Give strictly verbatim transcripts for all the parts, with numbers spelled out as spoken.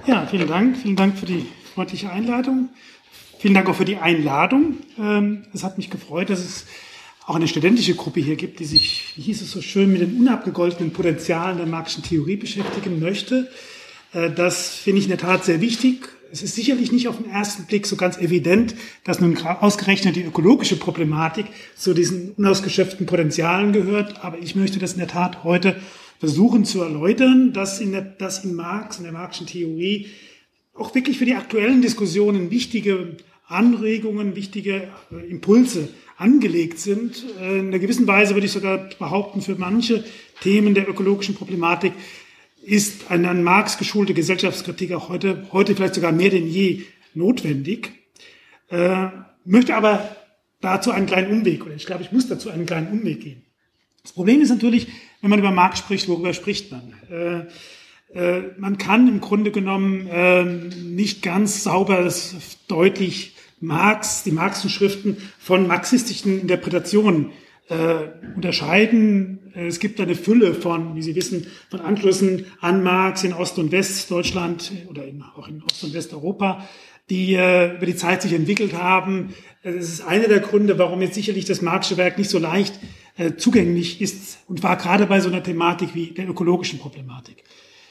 Ja, vielen Dank. Vielen Dank für die freundliche Einladung. Vielen Dank auch für die Einladung. Es hat mich gefreut, dass es auch eine studentische Gruppe hier gibt, die sich, wie hieß es so schön, mit den unabgegoltenen Potenzialen der Marxischen Theorie beschäftigen möchte. Das finde ich in der Tat sehr wichtig. Es ist sicherlich nicht auf den ersten Blick so ganz evident, dass nun ausgerechnet die ökologische Problematik zu diesen unausgeschöpften Potenzialen gehört. Aber ich möchte das in der Tat heute versuchen zu erläutern, dass in, der, dass in Marx, in der Marxischen Theorie, auch wirklich für die aktuellen Diskussionen wichtige Anregungen, wichtige Impulse angelegt sind. In einer gewissen Weise würde ich sogar behaupten, für manche Themen der ökologischen Problematik ist eine an Marx geschulte Gesellschaftskritik auch heute, heute vielleicht sogar mehr denn je notwendig. Äh, möchte aber dazu einen kleinen Umweg, oder ich glaube, ich muss dazu einen kleinen Umweg gehen. Das Problem ist natürlich, wenn man über Marx spricht, worüber spricht man? Äh, äh, man kann im Grunde genommen äh, nicht ganz sauber deutlich Marx, die Marxischen Schriften von marxistischen Interpretationen äh, unterscheiden. Es gibt eine Fülle von, wie Sie wissen, von Anschlüssen an Marx in Ost- und Westdeutschland oder in, auch in Ost- und Westeuropa, die äh, über die Zeit sich entwickelt haben. Das ist einer der Gründe, warum jetzt sicherlich das Marxische Werk nicht so leicht äh, zugänglich ist und war gerade bei so einer Thematik wie der ökologischen Problematik.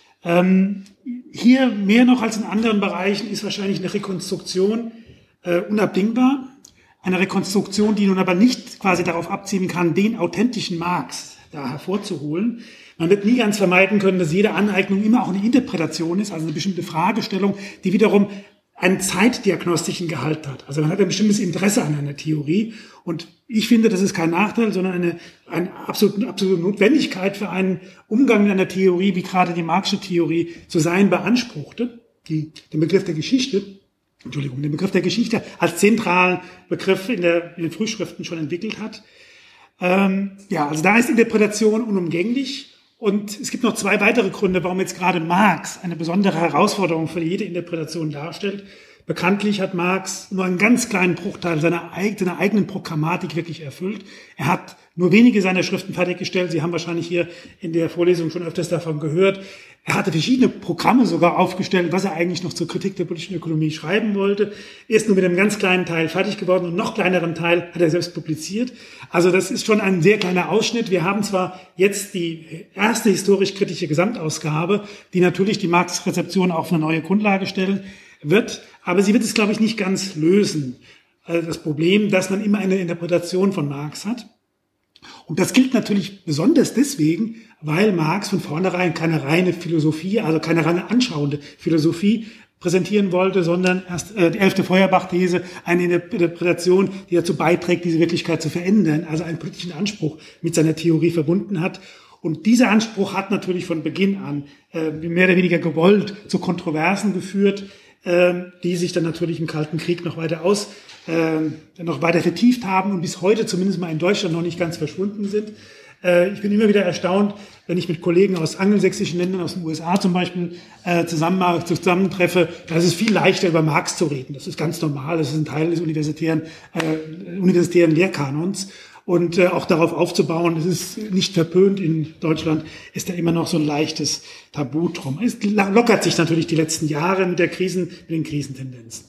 Ähm, hier mehr noch als in anderen Bereichen ist wahrscheinlich eine Rekonstruktion äh, unabdingbar. Eine Rekonstruktion, die nun aber nicht quasi darauf abzielen kann, den authentischen Marx da hervorzuholen. Man wird nie ganz vermeiden können, dass jede Aneignung immer auch eine Interpretation ist, also eine bestimmte Fragestellung, die wiederum einen zeitdiagnostischen Gehalt hat. Also man hat ein bestimmtes Interesse an einer Theorie und ich finde, das ist kein Nachteil, sondern eine, eine absolute, absolute Notwendigkeit für einen Umgang mit einer Theorie, wie gerade die Marxische Theorie zu sein beanspruchte, die den Begriff der Geschichte Entschuldigung, den Begriff der Geschichte als zentralen Begriff in, der, in den Frühschriften schon entwickelt hat. Ähm, ja, also da ist Interpretation unumgänglich. Und es gibt noch zwei weitere Gründe, warum jetzt gerade Marx eine besondere Herausforderung für jede Interpretation darstellt. Bekanntlich hat Marx nur einen ganz kleinen Bruchteil seiner, seiner eigenen Programmatik wirklich erfüllt. Er hat nur wenige seiner Schriften fertiggestellt. Sie haben wahrscheinlich hier in der Vorlesung schon öfters davon gehört. Er hatte verschiedene Programme sogar aufgestellt, was er eigentlich noch zur Kritik der politischen Ökonomie schreiben wollte. Er ist nur mit einem ganz kleinen Teil fertig geworden und noch kleineren Teil hat er selbst publiziert. Also das ist schon ein sehr kleiner Ausschnitt. Wir haben zwar jetzt die erste historisch-kritische Gesamtausgabe, die natürlich die Marx-Rezeption auf eine neue Grundlage stellen wird, aber sie wird es, glaube ich, nicht ganz lösen. Also das Problem, dass man immer eine Interpretation von Marx hat. Und das gilt natürlich besonders deswegen, weil Marx von vornherein keine reine Philosophie, also keine reine anschauende Philosophie präsentieren wollte, sondern erst äh, die elfte Feuerbach-These, eine Interpretation, die dazu beiträgt, diese Wirklichkeit zu verändern, also einen politischen Anspruch mit seiner Theorie verbunden hat. Und dieser Anspruch hat natürlich von Beginn an äh, mehr oder weniger gewollt zu Kontroversen geführt, äh, die sich dann natürlich im Kalten Krieg noch weiter aus äh, noch weiter vertieft haben und bis heute zumindest mal in Deutschland noch nicht ganz verschwunden sind. Äh, ich bin immer wieder erstaunt, wenn ich mit Kollegen aus angelsächsischen Ländern, aus den U S A zum Beispiel, äh, zusammen, zusammentreffe, da ist es viel leichter, über Marx zu reden. Das ist ganz normal, das ist ein Teil des universitären, äh, universitären Lehrkanons. Und äh, auch darauf aufzubauen, es ist nicht verpönt in Deutschland, ist da immer noch so ein leichtes Tabu drum. Es lockert sich natürlich die letzten Jahre mit der Krisen, mit den Krisentendenzen.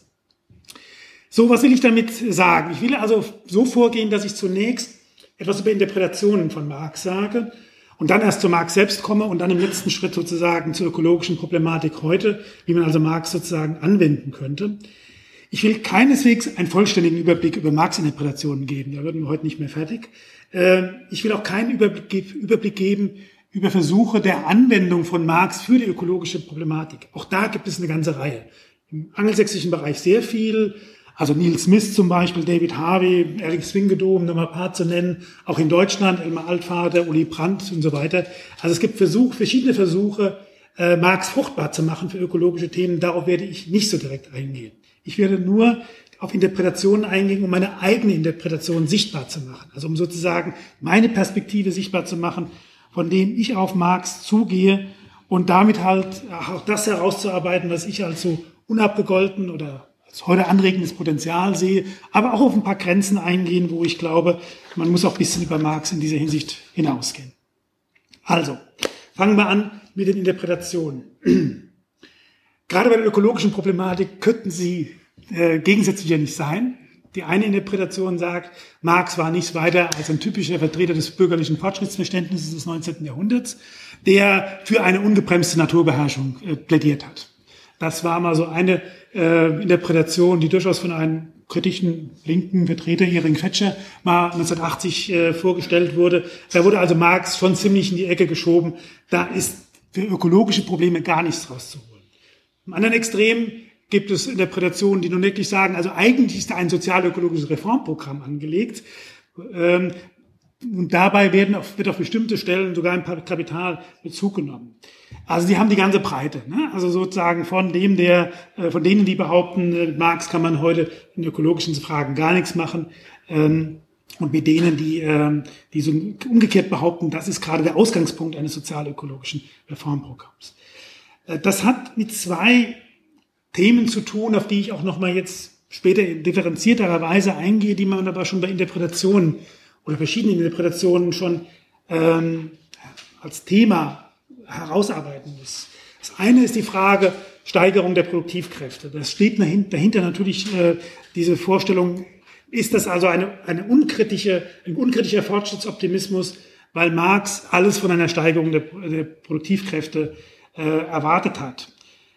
So, was will ich damit sagen? Ich will also so vorgehen, dass ich zunächst etwas über Interpretationen von Marx sage und dann erst zu Marx selbst komme und dann im letzten Schritt sozusagen zur ökologischen Problematik heute, wie man also Marx sozusagen anwenden könnte. Ich will keineswegs einen vollständigen Überblick über Marx-Interpretationen geben, da würden wir heute nicht mehr fertig. Ich will auch keinen Überblick geben über Versuche der Anwendung von Marx für die ökologische Problematik. Auch da gibt es eine ganze Reihe. Im angelsächsischen Bereich sehr viel, also Neil Smith zum Beispiel, David Harvey, Eric Swingedoe, um noch mal ein paar zu nennen, auch in Deutschland, Elmar Altvater, Uli Brandt und so weiter. Also es gibt Versuch, verschiedene Versuche, äh, Marx fruchtbar zu machen für ökologische Themen. Darauf werde ich nicht so direkt eingehen. Ich werde nur auf Interpretationen eingehen, um meine eigene Interpretation sichtbar zu machen. Also um sozusagen meine Perspektive sichtbar zu machen, von dem ich auf Marx zugehe und damit halt auch das herauszuarbeiten, was ich als so unabgegolten oder als heute anregendes Potenzial sehe, aber auch auf ein paar Grenzen eingehen, wo ich glaube, man muss auch ein bisschen über Marx in dieser Hinsicht hinausgehen. Also, fangen wir an mit den Interpretationen. Gerade bei der ökologischen Problematik könnten sie äh, gegensätzlicher nicht sein. Die eine Interpretation sagt, Marx war nichts weiter als ein typischer Vertreter des bürgerlichen Fortschrittsverständnisses des neunzehnten Jahrhunderts, der für eine ungebremste Naturbeherrschung äh, plädiert hat. Das war mal so eine äh, Interpretation, die durchaus von einem kritischen linken Vertreter, Erich Fetscher, mal neunzehnhundertachtzig äh, vorgestellt wurde. Da wurde also Marx schon ziemlich in die Ecke geschoben. Da ist für ökologische Probleme gar nichts rauszuholen. Im anderen Extrem gibt es Interpretationen, die nun wirklich sagen, also eigentlich ist da ein sozial-ökologisches Reformprogramm angelegt. Ähm, und dabei werden auf, wird auf bestimmte Stellen sogar ein Kapital Bezug genommen. Also die haben die ganze Breite, ne? Also sozusagen von dem, der, äh, von denen, die behaupten, äh, Marx kann man heute in ökologischen Fragen gar nichts machen, ähm, und mit denen, die, ähm, die so umgekehrt behaupten, das ist gerade der Ausgangspunkt eines sozial-ökologischen Reformprogramms. Äh, das hat mit zwei Themen zu tun, auf die ich auch nochmal jetzt später in differenzierterer Weise eingehe, die man aber schon bei Interpretationen oder verschiedenen Interpretationen schon ähm, als Thema herausarbeiten muss. Das eine ist die Frage Steigerung der Produktivkräfte. Das steht dahinter natürlich äh, diese Vorstellung, ist das also eine, eine unkritische, ein unkritischer Fortschrittsoptimismus, weil Marx alles von einer Steigerung der, der Produktivkräfte äh, erwartet hat.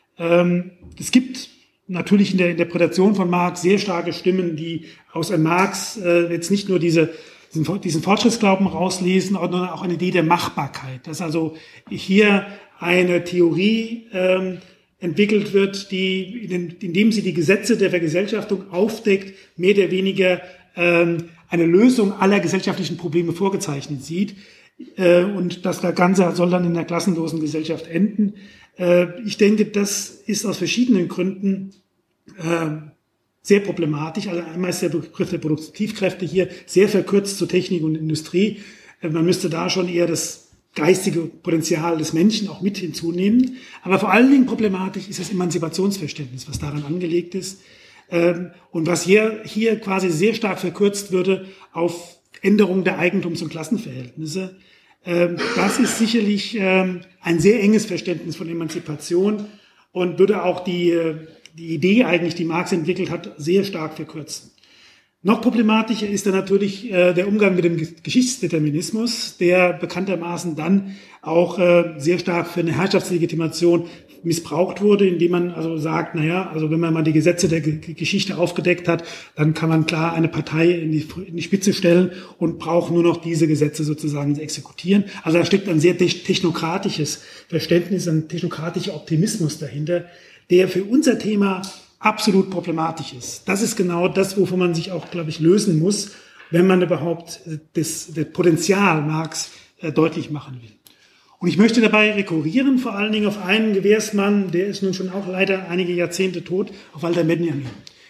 Ähm, es gibt natürlich in der Interpretation von Marx sehr starke Stimmen, die aus einem Marx äh, jetzt nicht nur diese diesen, diesen Fortschrittsglauben rauslesen, sondern auch eine Idee der Machbarkeit, dass also hier eine Theorie ähm, entwickelt wird, die, in, indem sie die Gesetze der Vergesellschaftung aufdeckt, mehr oder weniger ähm, eine Lösung aller gesellschaftlichen Probleme vorgezeichnet sieht. Äh, und das Ganze soll dann in der klassenlosen Gesellschaft enden. Äh, ich denke, das ist aus verschiedenen Gründen äh, sehr problematisch. Also einmal ist der Begriff der Produktivkräfte hier sehr verkürzt zu Technik und Industrie. Äh, man müsste da schon eher das geistige Potenzial des Menschen auch mit hinzunehmen. Aber vor allen Dingen problematisch ist das Emanzipationsverständnis, was daran angelegt ist. Ähm, und was hier, hier quasi sehr stark verkürzt würde auf Änderung der Eigentums- und Klassenverhältnisse. Ähm, das ist sicherlich ähm, ein sehr enges Verständnis von Emanzipation und würde auch die, die Idee eigentlich, die Marx entwickelt hat, sehr stark verkürzen. Noch problematischer ist dann natürlich äh, der Umgang mit dem Geschichtsdeterminismus, der bekanntermaßen dann auch äh, sehr stark für eine Herrschaftslegitimation missbraucht wurde, indem man also sagt, naja, also wenn man mal die Gesetze der G- Geschichte aufgedeckt hat, dann kann man klar eine Partei in die, in die Spitze stellen und braucht nur noch diese Gesetze sozusagen zu exekutieren. Also da steckt ein sehr technokratisches Verständnis, ein technokratischer Optimismus dahinter, der für unser Thema absolut problematisch ist. Das ist genau das, wovon man sich auch, glaube ich, lösen muss, wenn man überhaupt das, das Potenzial Marx äh, deutlich machen will. Und ich möchte dabei rekurrieren, vor allen Dingen auf einen Gewährsmann, der ist nun schon auch leider einige Jahrzehnte tot, auf Walter Benjamin.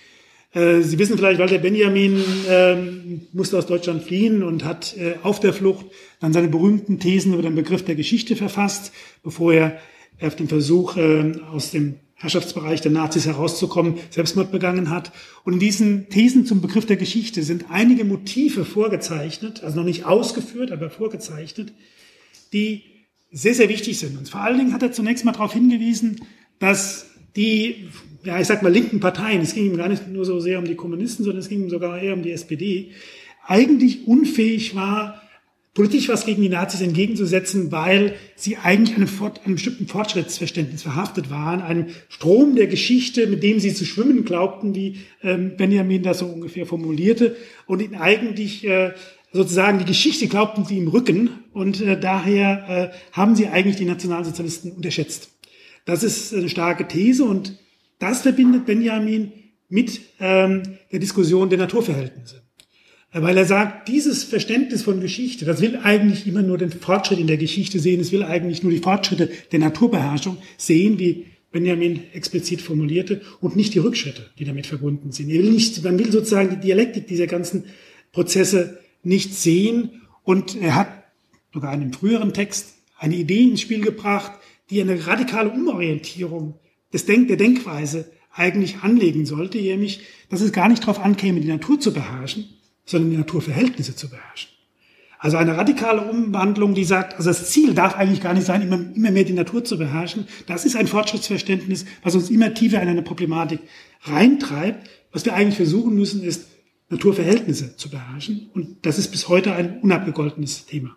Äh, Sie wissen vielleicht, Walter Benjamin äh, musste aus Deutschland fliehen und hat äh, auf der Flucht dann seine berühmten Thesen über den Begriff der Geschichte verfasst, bevor er auf den Versuch äh, aus dem Herrschaftsbereich der Nazis herauszukommen, Selbstmord begangen hat. Und in diesen Thesen zum Begriff der Geschichte sind einige Motive vorgezeichnet, also noch nicht ausgeführt, aber vorgezeichnet, die sehr, sehr wichtig sind. Und vor allen Dingen hat er zunächst mal darauf hingewiesen, dass die, ja, ich sag mal, linken Parteien, es ging ihm gar nicht nur so sehr um die Kommunisten, sondern es ging ihm sogar eher um die S P D, eigentlich unfähig war, politisch was gegen die Nazis entgegenzusetzen, weil sie eigentlich einem, Fort, einem bestimmten Fortschrittsverständnis verhaftet waren, einem Strom der Geschichte, mit dem sie zu schwimmen glaubten, wie ähm, Benjamin das so ungefähr formulierte, und ihnen eigentlich äh, sozusagen die Geschichte glaubten sie im Rücken, und äh, daher äh, haben sie eigentlich die Nationalsozialisten unterschätzt. Das ist eine starke These, und das verbindet Benjamin mit ähm, der Diskussion der Naturverhältnisse. Weil er sagt, dieses Verständnis von Geschichte, das will eigentlich immer nur den Fortschritt in der Geschichte sehen, es will eigentlich nur die Fortschritte der Naturbeherrschung sehen, wie Benjamin explizit formulierte, und nicht die Rückschritte, die damit verbunden sind. Er will nicht, man will sozusagen die Dialektik dieser ganzen Prozesse nicht sehen, und er hat sogar in einem früheren Text eine Idee ins Spiel gebracht, die eine radikale Umorientierung des Denk- der Denkweise eigentlich anlegen sollte, nämlich, dass es gar nicht darauf ankäme, die Natur zu beherrschen, sondern die Naturverhältnisse zu beherrschen. Also eine radikale Umwandlung, die sagt, also das Ziel darf eigentlich gar nicht sein, immer, immer mehr die Natur zu beherrschen. Das ist ein Fortschrittsverständnis, was uns immer tiefer in eine Problematik reintreibt. Was wir eigentlich versuchen müssen, ist, Naturverhältnisse zu beherrschen. Und das ist bis heute ein unabgegoltenes Thema.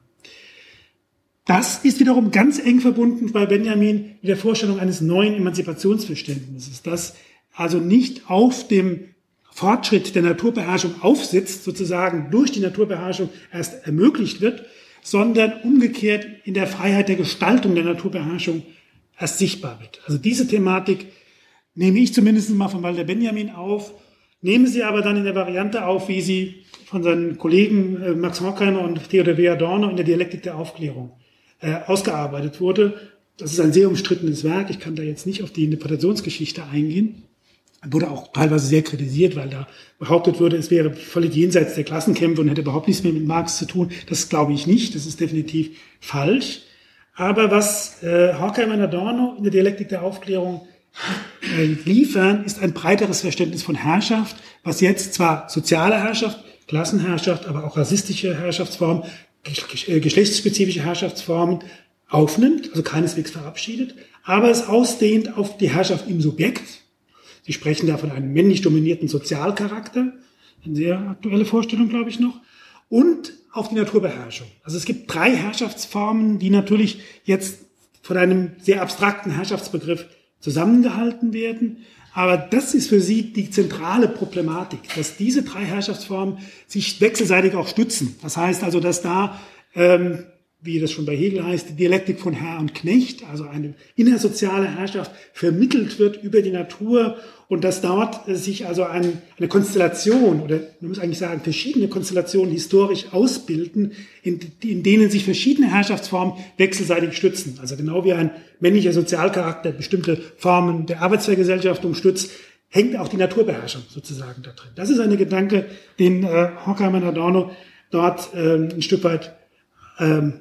Das ist wiederum ganz eng verbunden bei Benjamin mit der Vorstellung eines neuen Emanzipationsverständnisses, das also nicht auf dem Fortschritt der Naturbeherrschung aufsitzt, sozusagen durch die Naturbeherrschung erst ermöglicht wird, sondern umgekehrt in der Freiheit der Gestaltung der Naturbeherrschung erst sichtbar wird. Also diese Thematik nehme ich zumindest mal von Walter Benjamin auf, nehme sie aber dann in der Variante auf, wie sie von seinen Kollegen Max Horkheimer und Theodor W. Adorno in der Dialektik der Aufklärung äh, ausgearbeitet wurde. Das ist ein sehr umstrittenes Werk. Ich kann da jetzt nicht auf die Interpretationsgeschichte eingehen. Wurde auch teilweise sehr kritisiert, weil da behauptet wurde, es wäre völlig jenseits der Klassenkämpfe und hätte überhaupt nichts mehr mit Marx zu tun. Das glaube ich nicht. Das ist definitiv falsch. Aber was äh, Horkheimer und Adorno in der Dialektik der Aufklärung äh, liefern, ist ein breiteres Verständnis von Herrschaft, was jetzt zwar soziale Herrschaft, Klassenherrschaft, aber auch rassistische Herrschaftsformen, geschlechtsspezifische Herrschaftsformen aufnimmt, also keineswegs verabschiedet, aber es ausdehnt auf die Herrschaft im Subjekt. Sie sprechen da von einem männlich dominierten Sozialcharakter, eine sehr aktuelle Vorstellung, glaube ich noch, und auf die Naturbeherrschung. Also es gibt drei Herrschaftsformen, die natürlich jetzt von einem sehr abstrakten Herrschaftsbegriff zusammengehalten werden, aber das ist für sie die zentrale Problematik, dass diese drei Herrschaftsformen sich wechselseitig auch stützen. Das heißt also, dass da, ähm, wie das schon bei Hegel heißt, die Dialektik von Herr und Knecht, also eine innersoziale Herrschaft, vermittelt wird über die Natur und dass dort sich also ein, eine Konstellation oder man muss eigentlich sagen verschiedene Konstellationen historisch ausbilden, in, in denen sich verschiedene Herrschaftsformen wechselseitig stützen. Also genau wie ein männlicher Sozialcharakter bestimmte Formen der Arbeitsvergesellschaftung stützt, hängt auch die Naturbeherrschung sozusagen da drin. Das ist ein Gedanke, den äh, Horkheimer und Adorno dort ähm, ein Stück weit ähm,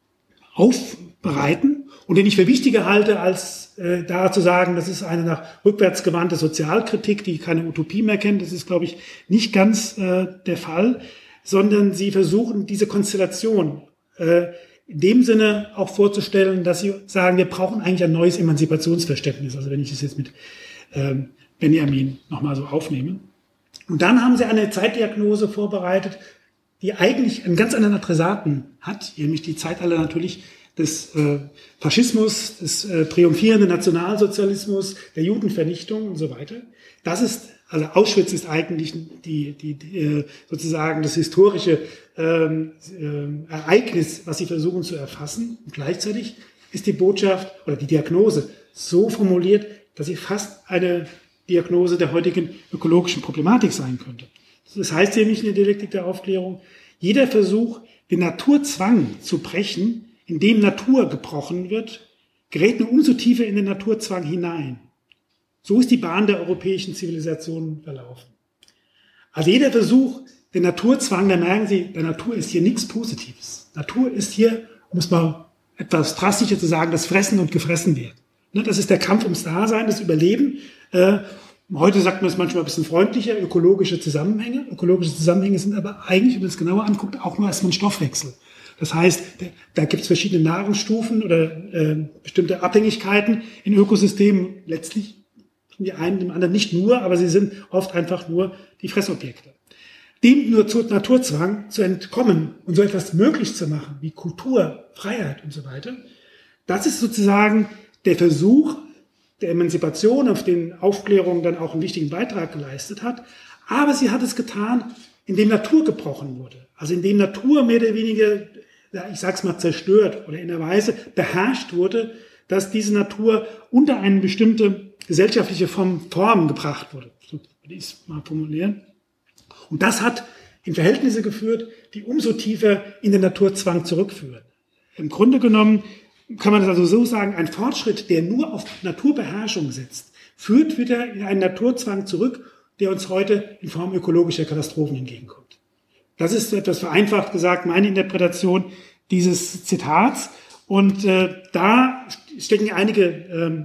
aufbereiten und den ich für wichtiger halte, als äh, da zu sagen, das ist eine nach rückwärts gewandte Sozialkritik, die keine Utopie mehr kennt. Das ist, glaube ich, nicht ganz äh, der Fall, sondern sie versuchen, diese Konstellation äh, in dem Sinne auch vorzustellen, dass sie sagen, wir brauchen eigentlich ein neues Emanzipationsverständnis. Also wenn ich das jetzt mit ähm, Benjamin nochmal so aufnehme. Und dann haben sie eine Zeitdiagnose vorbereitet, die eigentlich einen ganz anderen Adressaten hat, nämlich die Zeitalter natürlich des äh, Faschismus, des äh, triumphierenden Nationalsozialismus, der Judenvernichtung und so weiter. Das ist, also Auschwitz ist eigentlich die, die, die äh, sozusagen das historische ähm, äh, Ereignis, was sie versuchen zu erfassen. Und gleichzeitig ist die Botschaft oder die Diagnose so formuliert, dass sie fast eine Diagnose der heutigen ökologischen Problematik sein könnte. Das heißt nämlich in der Dialektik der Aufklärung, jeder Versuch, den Naturzwang zu brechen, in dem Natur gebrochen wird, gerät nur umso tiefer in den Naturzwang hinein. So ist die Bahn der europäischen Zivilisation verlaufen. Also jeder Versuch, den Naturzwang, da merken Sie, der Natur ist hier nichts Positives. Natur ist hier, um es mal etwas drastischer zu sagen, das Fressen und Gefressen werden. Das ist der Kampf ums Dasein, das Überleben. Heute sagt man es manchmal ein bisschen freundlicher, ökologische Zusammenhänge. Ökologische Zusammenhänge sind aber eigentlich, wenn man es genauer anguckt, auch nur erstmal ein Stoffwechsel. Das heißt, da gibt es verschiedene Nahrungsstufen oder äh, bestimmte Abhängigkeiten in Ökosystemen. Letztlich sind die einen dem anderen nicht nur, aber sie sind oft einfach nur die Fressobjekte. Dem nur zu Naturzwang zu entkommen und so etwas möglich zu machen, wie Kultur, Freiheit und so weiter, das ist sozusagen der Versuch der Emanzipation, auf den Aufklärung dann auch einen wichtigen Beitrag geleistet hat. Aber sie hat es getan, indem Natur gebrochen wurde. Also indem Natur mehr oder weniger, ich sag's mal, zerstört oder in einer Weise beherrscht wurde, dass diese Natur unter eine bestimmte gesellschaftliche Form, Form gebracht wurde. So würde ich es mal formulieren. Und das hat in Verhältnisse geführt, die umso tiefer in den Naturzwang zurückführen. Im Grunde genommen kann man das also so sagen, ein Fortschritt, der nur auf Naturbeherrschung setzt, führt wieder in einen Naturzwang zurück, der uns heute in Form ökologischer Katastrophen entgegenkommt. Das ist etwas vereinfacht gesagt meine Interpretation dieses Zitats. Und äh, da stecken einige ähm,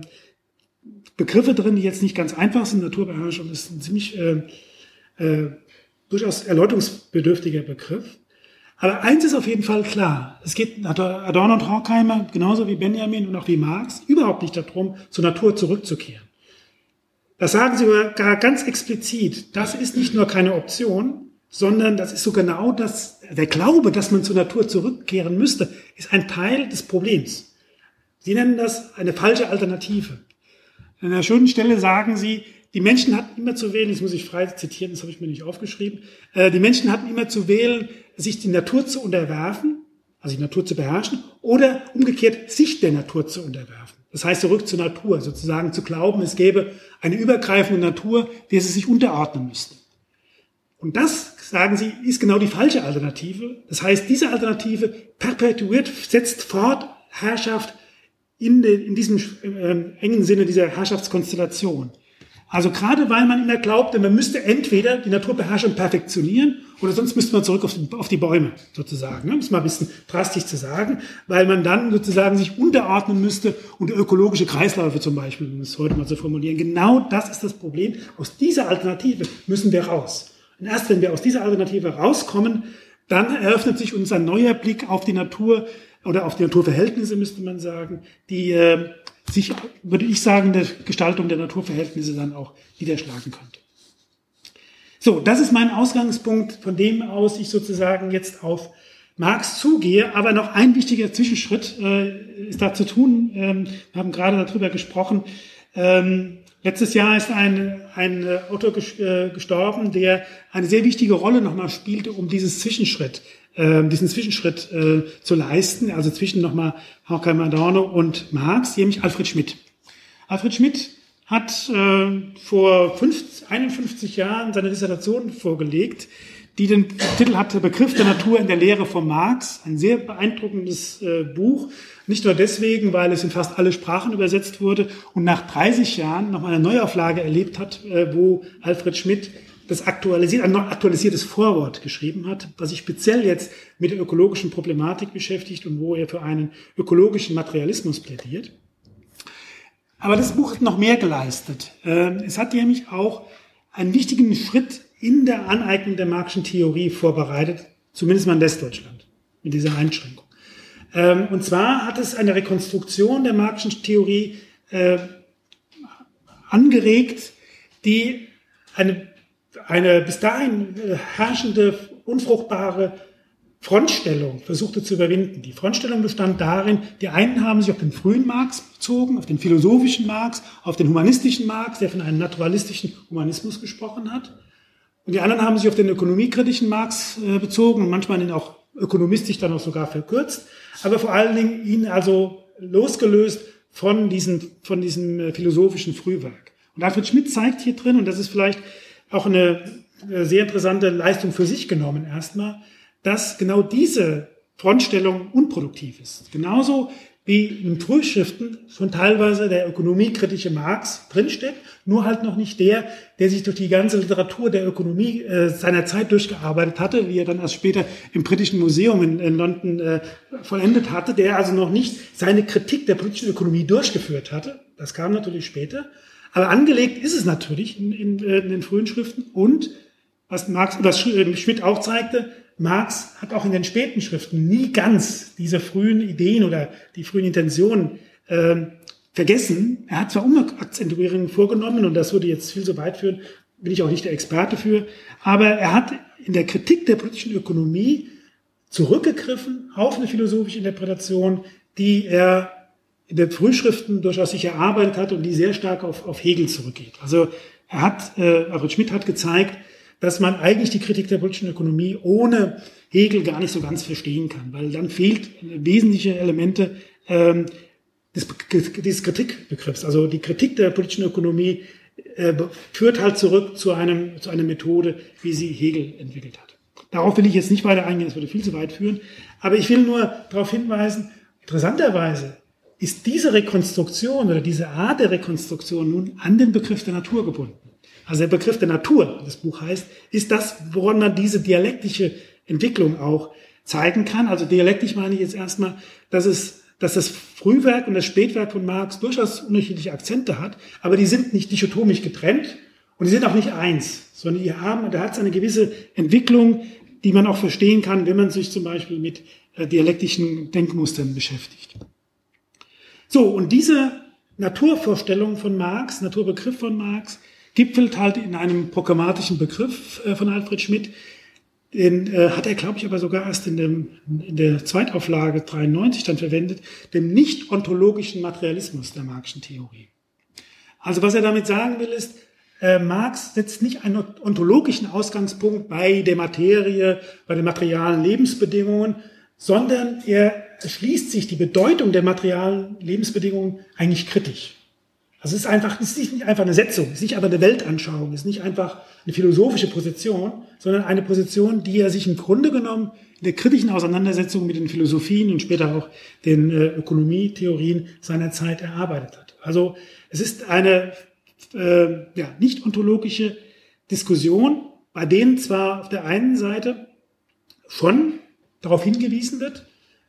Begriffe drin, die jetzt nicht ganz einfach sind. Naturbeherrschung ist ein ziemlich äh, äh, durchaus erläuterungsbedürftiger Begriff. Aber eins ist auf jeden Fall klar. Es geht Adorno und Horkheimer, genauso wie Benjamin und auch wie Marx, überhaupt nicht darum, zur Natur zurückzukehren. Das sagen sie sogar ganz explizit. Das ist nicht nur keine Option, sondern das ist so genau das, der Glaube, dass man zur Natur zurückkehren müsste, ist ein Teil des Problems. Sie nennen das eine falsche Alternative. An einer schönen Stelle sagen sie, die Menschen hatten immer zu wählen, das muss ich frei zitieren, das habe ich mir nicht aufgeschrieben, die Menschen hatten immer zu wählen, sich die Natur zu unterwerfen, also die Natur zu beherrschen, oder umgekehrt sich der Natur zu unterwerfen. Das heißt, zurück zur Natur, sozusagen zu glauben, es gäbe eine übergreifende Natur, der sie sich unterordnen müssten. Und das, sagen sie, ist genau die falsche Alternative. Das heißt, diese Alternative perpetuiert, setzt fort Herrschaft in, den, in diesem äh, engen Sinne dieser Herrschaftskonstellation. Also gerade weil man immer glaubte, man müsste entweder die Natur beherrschen und perfektionieren oder sonst müsste man zurück auf die, auf die Bäume sozusagen. Ne? Um es mal ein bisschen drastisch zu sagen, weil man dann sozusagen sich unterordnen müsste und ökologische Kreisläufe zum Beispiel, um es heute mal zu formulieren. Genau das ist das Problem. Aus dieser Alternative müssen wir raus. Und erst wenn wir aus dieser Alternative rauskommen, dann eröffnet sich uns ein neuer Blick auf die Natur oder auf die Naturverhältnisse, müsste man sagen, die äh, sich, würde ich sagen, in der Gestaltung der Naturverhältnisse dann auch niederschlagen könnte. So, das ist mein Ausgangspunkt, von dem aus ich sozusagen jetzt auf Marx zugehe. Aber noch ein wichtiger Zwischenschritt äh, ist da zu tun. Ähm, wir haben gerade darüber gesprochen. Ähm, letztes Jahr ist ein, ein Autor gestorben, der eine sehr wichtige Rolle nochmal spielte, um dieses Zwischenschritt Äh, diesen Zwischenschritt äh, zu leisten, also zwischen nochmal Horkheimer, Adorno und Marx, nämlich Alfred Schmidt. Alfred Schmidt hat äh, vor fünfzig, einundfünfzig Jahren seine Dissertation vorgelegt, die den Titel hatte Begriff der Natur in der Lehre von Marx. Ein sehr beeindruckendes äh, Buch, nicht nur deswegen, weil es in fast alle Sprachen übersetzt wurde und nach dreißig Jahren nochmal eine Neuauflage erlebt hat, äh, wo Alfred Schmidt das aktualisiert, ein aktualisiertes Vorwort geschrieben hat, was sich speziell jetzt mit der ökologischen Problematik beschäftigt und wo er für einen ökologischen Materialismus plädiert. Aber das Buch hat noch mehr geleistet. Es hat nämlich auch einen wichtigen Schritt in der Aneignung der Marxischen Theorie vorbereitet, zumindest mal in Westdeutschland, mit dieser Einschränkung. Und zwar hat es eine Rekonstruktion der Marxischen Theorie angeregt, die eine eine bis dahin herrschende, unfruchtbare Frontstellung versuchte zu überwinden. Die Frontstellung bestand darin, die einen haben sich auf den frühen Marx bezogen, auf den philosophischen Marx, auf den humanistischen Marx, der von einem naturalistischen Humanismus gesprochen hat. Und die anderen haben sich auf den ökonomiekritischen Marx bezogen und manchmal ihn auch ökonomistisch dann auch sogar verkürzt, aber vor allen Dingen ihn also losgelöst von diesem, von diesem philosophischen Frühwerk. Und Alfred Schmidt zeigt hier drin, und das ist vielleicht auch eine sehr interessante Leistung für sich genommen erstmal, dass genau diese Frontstellung unproduktiv ist. Genauso wie in Frühschriften schon teilweise der ökonomiekritische Marx drinsteckt, nur halt noch nicht der, der sich durch die ganze Literatur der Ökonomie äh, seiner Zeit durchgearbeitet hatte, wie er dann erst später im Britischen Museum in, in London äh, vollendet hatte, der also noch nicht seine Kritik der politischen Ökonomie durchgeführt hatte. Das kam natürlich später. Aber angelegt ist es natürlich in, in, in den frühen Schriften und, was Marx, was Schmidt auch zeigte, Marx hat auch in den späten Schriften nie ganz diese frühen Ideen oder die frühen Intentionen äh, vergessen. Er hat zwar Umakzentuierungen vorgenommen und das würde jetzt viel so weit führen, bin ich auch nicht der Experte für, aber er hat in der Kritik der politischen Ökonomie zurückgegriffen auf eine philosophische Interpretation, die er in den Frühschriften durchaus sich erarbeitet hat und die sehr stark auf, auf Hegel zurückgeht. Also er hat, äh, Alfred Schmidt hat gezeigt, dass man eigentlich die Kritik der politischen Ökonomie ohne Hegel gar nicht so ganz verstehen kann, weil dann fehlt wesentliche Elemente ähm, des, des Kritikbegriffs. Also die Kritik der politischen Ökonomie äh, führt halt zurück zu einem zu einer Methode, wie sie Hegel entwickelt hat. Darauf will ich jetzt nicht weiter eingehen, das würde viel zu weit führen. Aber ich will nur darauf hinweisen, interessanterweise ist diese Rekonstruktion oder diese Art der Rekonstruktion nun an den Begriff der Natur gebunden. Also der Begriff der Natur, wie das Buch heißt, ist das, woran man diese dialektische Entwicklung auch zeigen kann. Also dialektisch meine ich jetzt erstmal, dass es, dass das Frühwerk und das Spätwerk von Marx durchaus unterschiedliche Akzente hat, aber die sind nicht dichotomisch getrennt und die sind auch nicht eins, sondern die haben, da hat es eine gewisse Entwicklung, die man auch verstehen kann, wenn man sich zum Beispiel mit äh, dialektischen Denkmustern beschäftigt. So, und diese Naturvorstellung von Marx, Naturbegriff von Marx, gipfelt halt in einem programmatischen Begriff äh, von Alfred Schmidt. Den äh, hat er, glaube ich, aber sogar erst in, dem, in der Zweitauflage dreiundneunzig dann verwendet, dem nicht-ontologischen Materialismus der Marxischen Theorie. Also was er damit sagen will, ist, äh, Marx setzt nicht einen ontologischen Ausgangspunkt bei der Materie, bei den materialen Lebensbedingungen, sondern er erschließt sich die Bedeutung der materialen Lebensbedingungen eigentlich kritisch. Also es ist einfach, es ist nicht einfach eine Setzung, es ist nicht einfach eine Weltanschauung, es ist nicht einfach eine philosophische Position, sondern eine Position, die er sich im Grunde genommen in der kritischen Auseinandersetzung mit den Philosophien und später auch den äh, Ökonomietheorien seiner Zeit erarbeitet hat. Also es ist eine äh, ja, nicht ontologische Diskussion, bei denen zwar auf der einen Seite schon darauf hingewiesen wird,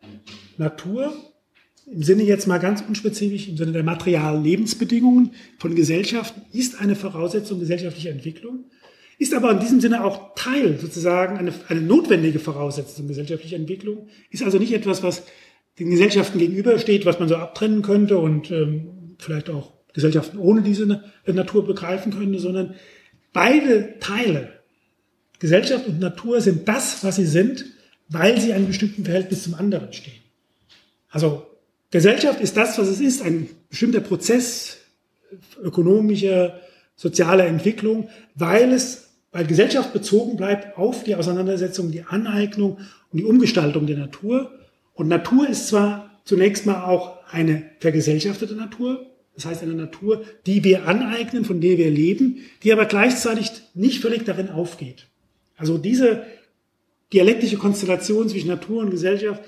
Natur, im Sinne jetzt mal ganz unspezifisch, im Sinne der materialen Lebensbedingungen von Gesellschaften, ist eine Voraussetzung gesellschaftlicher Entwicklung, ist aber in diesem Sinne auch Teil, sozusagen eine, eine notwendige Voraussetzung gesellschaftlicher Entwicklung, ist also nicht etwas, was den Gesellschaften gegenübersteht, was man so abtrennen könnte und ähm, vielleicht auch Gesellschaften ohne diese Natur begreifen könnte, sondern beide Teile, Gesellschaft und Natur, sind das, was sie sind, weil sie in einem bestimmten Verhältnis zum anderen stehen. Also Gesellschaft ist das, was es ist, ein bestimmter Prozess ökonomischer, sozialer Entwicklung, weil es, weil Gesellschaft bezogen bleibt auf die Auseinandersetzung, die Aneignung und die Umgestaltung der Natur. Und Natur ist zwar zunächst mal auch eine vergesellschaftete Natur, das heißt eine Natur, die wir aneignen, von der wir leben, die aber gleichzeitig nicht völlig darin aufgeht. Also diese dialektische Konstellation zwischen Natur und Gesellschaft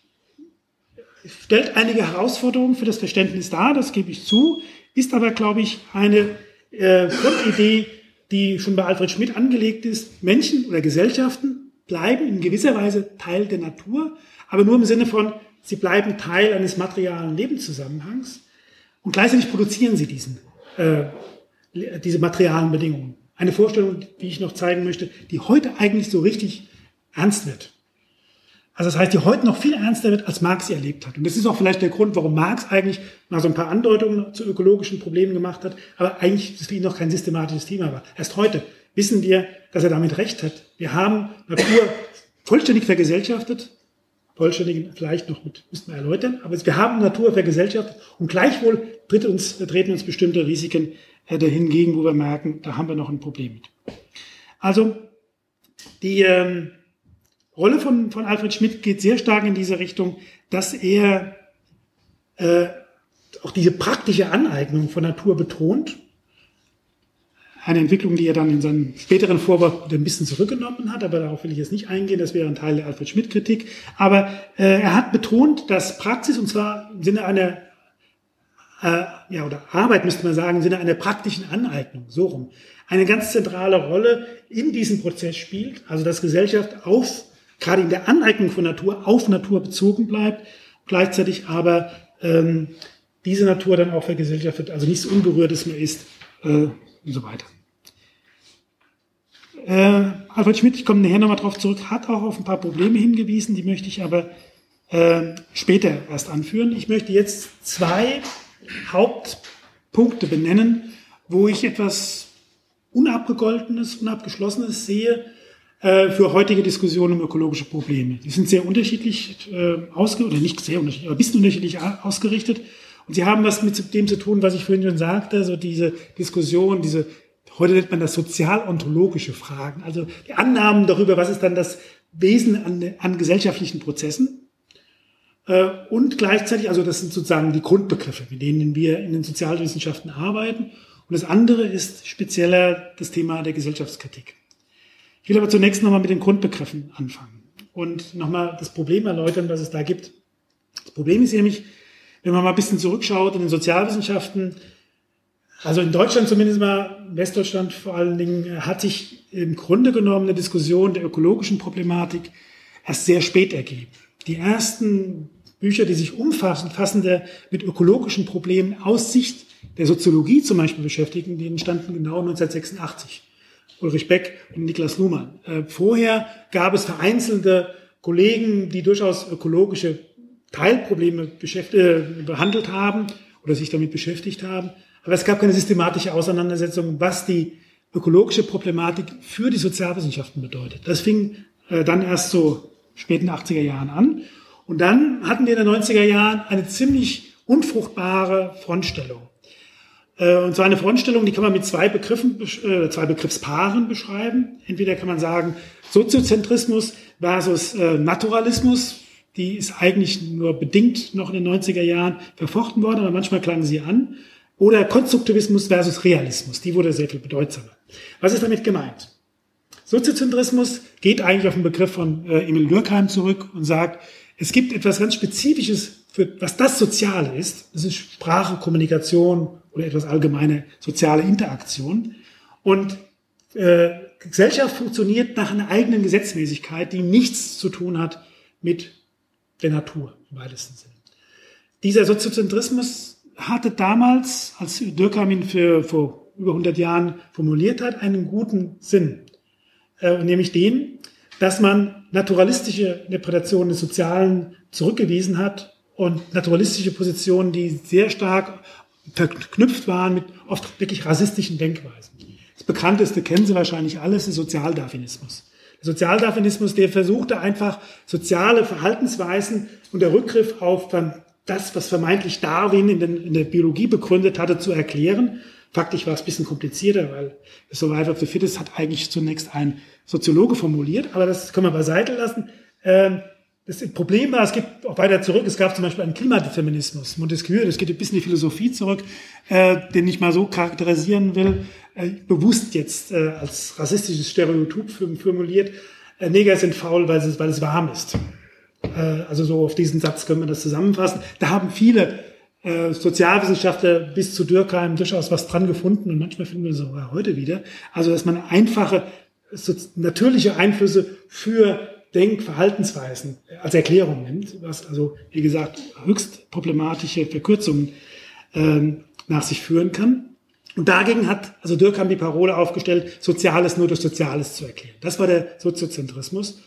stellt einige Herausforderungen für das Verständnis dar, das gebe ich zu, ist aber, glaube ich, eine äh, Grundidee, die schon bei Alfred Schmidt angelegt ist. Menschen oder Gesellschaften bleiben in gewisser Weise Teil der Natur, aber nur im Sinne von, sie bleiben Teil eines materialen Lebenszusammenhangs und gleichzeitig produzieren sie diesen, äh, diese materialen Bedingungen. Eine Vorstellung, die ich noch zeigen möchte, die heute eigentlich so richtig ernst wird. Also das heißt, die heute noch viel ernster wird, als Marx sie erlebt hat. Und das ist auch vielleicht der Grund, warum Marx eigentlich mal so ein paar Andeutungen zu ökologischen Problemen gemacht hat, aber eigentlich das für ihn noch kein systematisches Thema war. Erst heute wissen wir, dass er damit recht hat. Wir haben Natur vollständig vergesellschaftet, vollständig vielleicht noch mit, müssten wir erläutern, aber wir haben Natur vergesellschaftet und gleichwohl tritt uns, treten uns bestimmte Risiken äh, dahin entgegen, wo wir merken, da haben wir noch ein Problem mit. Also die ähm, Rolle von, von Alfred Schmidt geht sehr stark in diese Richtung, dass er äh, auch diese praktische Aneignung von Natur betont. Eine Entwicklung, die er dann in seinem späteren Vorwort ein bisschen zurückgenommen hat, aber darauf will ich jetzt nicht eingehen, das wäre ein Teil der Alfred Schmidt-Kritik. Aber äh, er hat betont, dass Praxis, und zwar im Sinne einer, äh, ja, oder Arbeit müsste man sagen, im Sinne einer praktischen Aneignung, so rum, eine ganz zentrale Rolle in diesem Prozess spielt, also dass Gesellschaft auf gerade in der Aneignung von Natur auf Natur bezogen bleibt, gleichzeitig aber ähm, diese Natur dann auch vergesellschaftet, also nichts Unberührtes mehr ist äh, und so weiter. Äh, Alfred Schmidt, ich komme nachher nochmal drauf zurück, hat auch auf ein paar Probleme hingewiesen, die möchte ich aber äh, später erst anführen. Ich möchte jetzt zwei Hauptpunkte benennen, wo ich etwas Unabgegoltenes, Unabgeschlossenes sehe, für heutige Diskussionen um ökologische Probleme. Die sind sehr unterschiedlich äh, ausgerichtet, oder nicht sehr unterschiedlich, aber ein bisschen unterschiedlich ausgerichtet. Und sie haben was mit dem zu tun, was ich vorhin schon sagte, so diese Diskussion, diese, heute nennt man das sozial-ontologische Fragen, also die Annahmen darüber, was ist dann das Wesen an, an gesellschaftlichen Prozessen. Äh, und gleichzeitig, also das sind sozusagen die Grundbegriffe, mit denen wir in den Sozialwissenschaften arbeiten. Und das andere ist spezieller das Thema der Gesellschaftskritik. Ich will aber zunächst nochmal mit den Grundbegriffen anfangen und nochmal das Problem erläutern, was es da gibt. Das Problem ist nämlich, wenn man mal ein bisschen zurückschaut in den Sozialwissenschaften, also in Deutschland zumindest mal, in Westdeutschland vor allen Dingen, hat sich im Grunde genommen eine Diskussion der ökologischen Problematik erst sehr spät ergeben. Die ersten Bücher, die sich umfassender mit ökologischen Problemen aus Sicht der Soziologie zum Beispiel beschäftigen, die entstanden genau neunzehnhundertsechsundachtzig. Ulrich Beck und Niklas Luhmann. Äh, vorher gab es vereinzelte Kollegen, die durchaus ökologische Teilprobleme beschäft- äh, behandelt haben oder sich damit beschäftigt haben. Aber es gab keine systematische Auseinandersetzung, was die ökologische Problematik für die Sozialwissenschaften bedeutet. Das fing äh, dann erst so späten achtziger Jahren an. Und dann hatten wir in den neunziger Jahren eine ziemlich unfruchtbare Frontstellung. Und zwar eine Frontstellung, die kann man mit zwei Begriffen, äh, zwei Begriffspaaren beschreiben. Entweder kann man sagen Soziozentrismus versus äh, Naturalismus. Die ist eigentlich nur bedingt noch in den neunziger Jahren verfochten worden, aber manchmal klangen sie an. Oder Konstruktivismus versus Realismus. Die wurde sehr viel bedeutsamer. Was ist damit gemeint? Soziozentrismus geht eigentlich auf den Begriff von äh, Emil Durkheim zurück und sagt, es gibt etwas ganz Spezifisches, für was das Soziale ist. Das ist Sprache, Kommunikation oder etwas allgemeine soziale Interaktion. Und äh, Gesellschaft funktioniert nach einer eigenen Gesetzmäßigkeit, die nichts zu tun hat mit der Natur im weitesten Sinne. Dieser Soziozentrismus hatte damals, als Durkheim ihn für, vor über hundert Jahren formuliert hat, einen guten Sinn. Äh, nämlich den, dass man naturalistische Interpretationen des Sozialen zurückgewiesen hat und naturalistische Positionen, die sehr stark verknüpft waren mit oft wirklich rassistischen Denkweisen. Das bekannteste kennen Sie wahrscheinlich alles, der Sozialdarwinismus. Der Sozialdarwinismus, der versuchte einfach soziale Verhaltensweisen und der Rückgriff auf dann das, was vermeintlich Darwin in, den, in der Biologie begründet hatte, zu erklären. Faktisch war es ein bisschen komplizierter, weil Survival of the Fittest hat eigentlich zunächst ein Soziologe formuliert, aber das können wir beiseite lassen. Ähm, Das Problem war, es gibt auch weiter zurück, es gab zum Beispiel einen Klimadeterminismus. Montesquieu, das geht ein bisschen in die Philosophie zurück, äh, den ich mal so charakterisieren will, äh, bewusst jetzt äh, als rassistisches Stereotyp formuliert, äh, Neger sind faul, weil es, weil es warm ist. Äh, also so auf diesen Satz können wir das zusammenfassen. Da haben viele äh, Sozialwissenschaftler bis zu Durkheim durchaus was dran gefunden und manchmal finden wir es sogar heute wieder. Also dass man einfache, so, natürliche Einflüsse für Denkverhaltensweisen als Erklärung nimmt, was also, wie gesagt, höchst problematische Verkürzungen ähm, nach sich führen kann. Und dagegen hat also Durkheim die Parole aufgestellt, Soziales nur durch Soziales zu erklären. Das war der Soziozentrismus.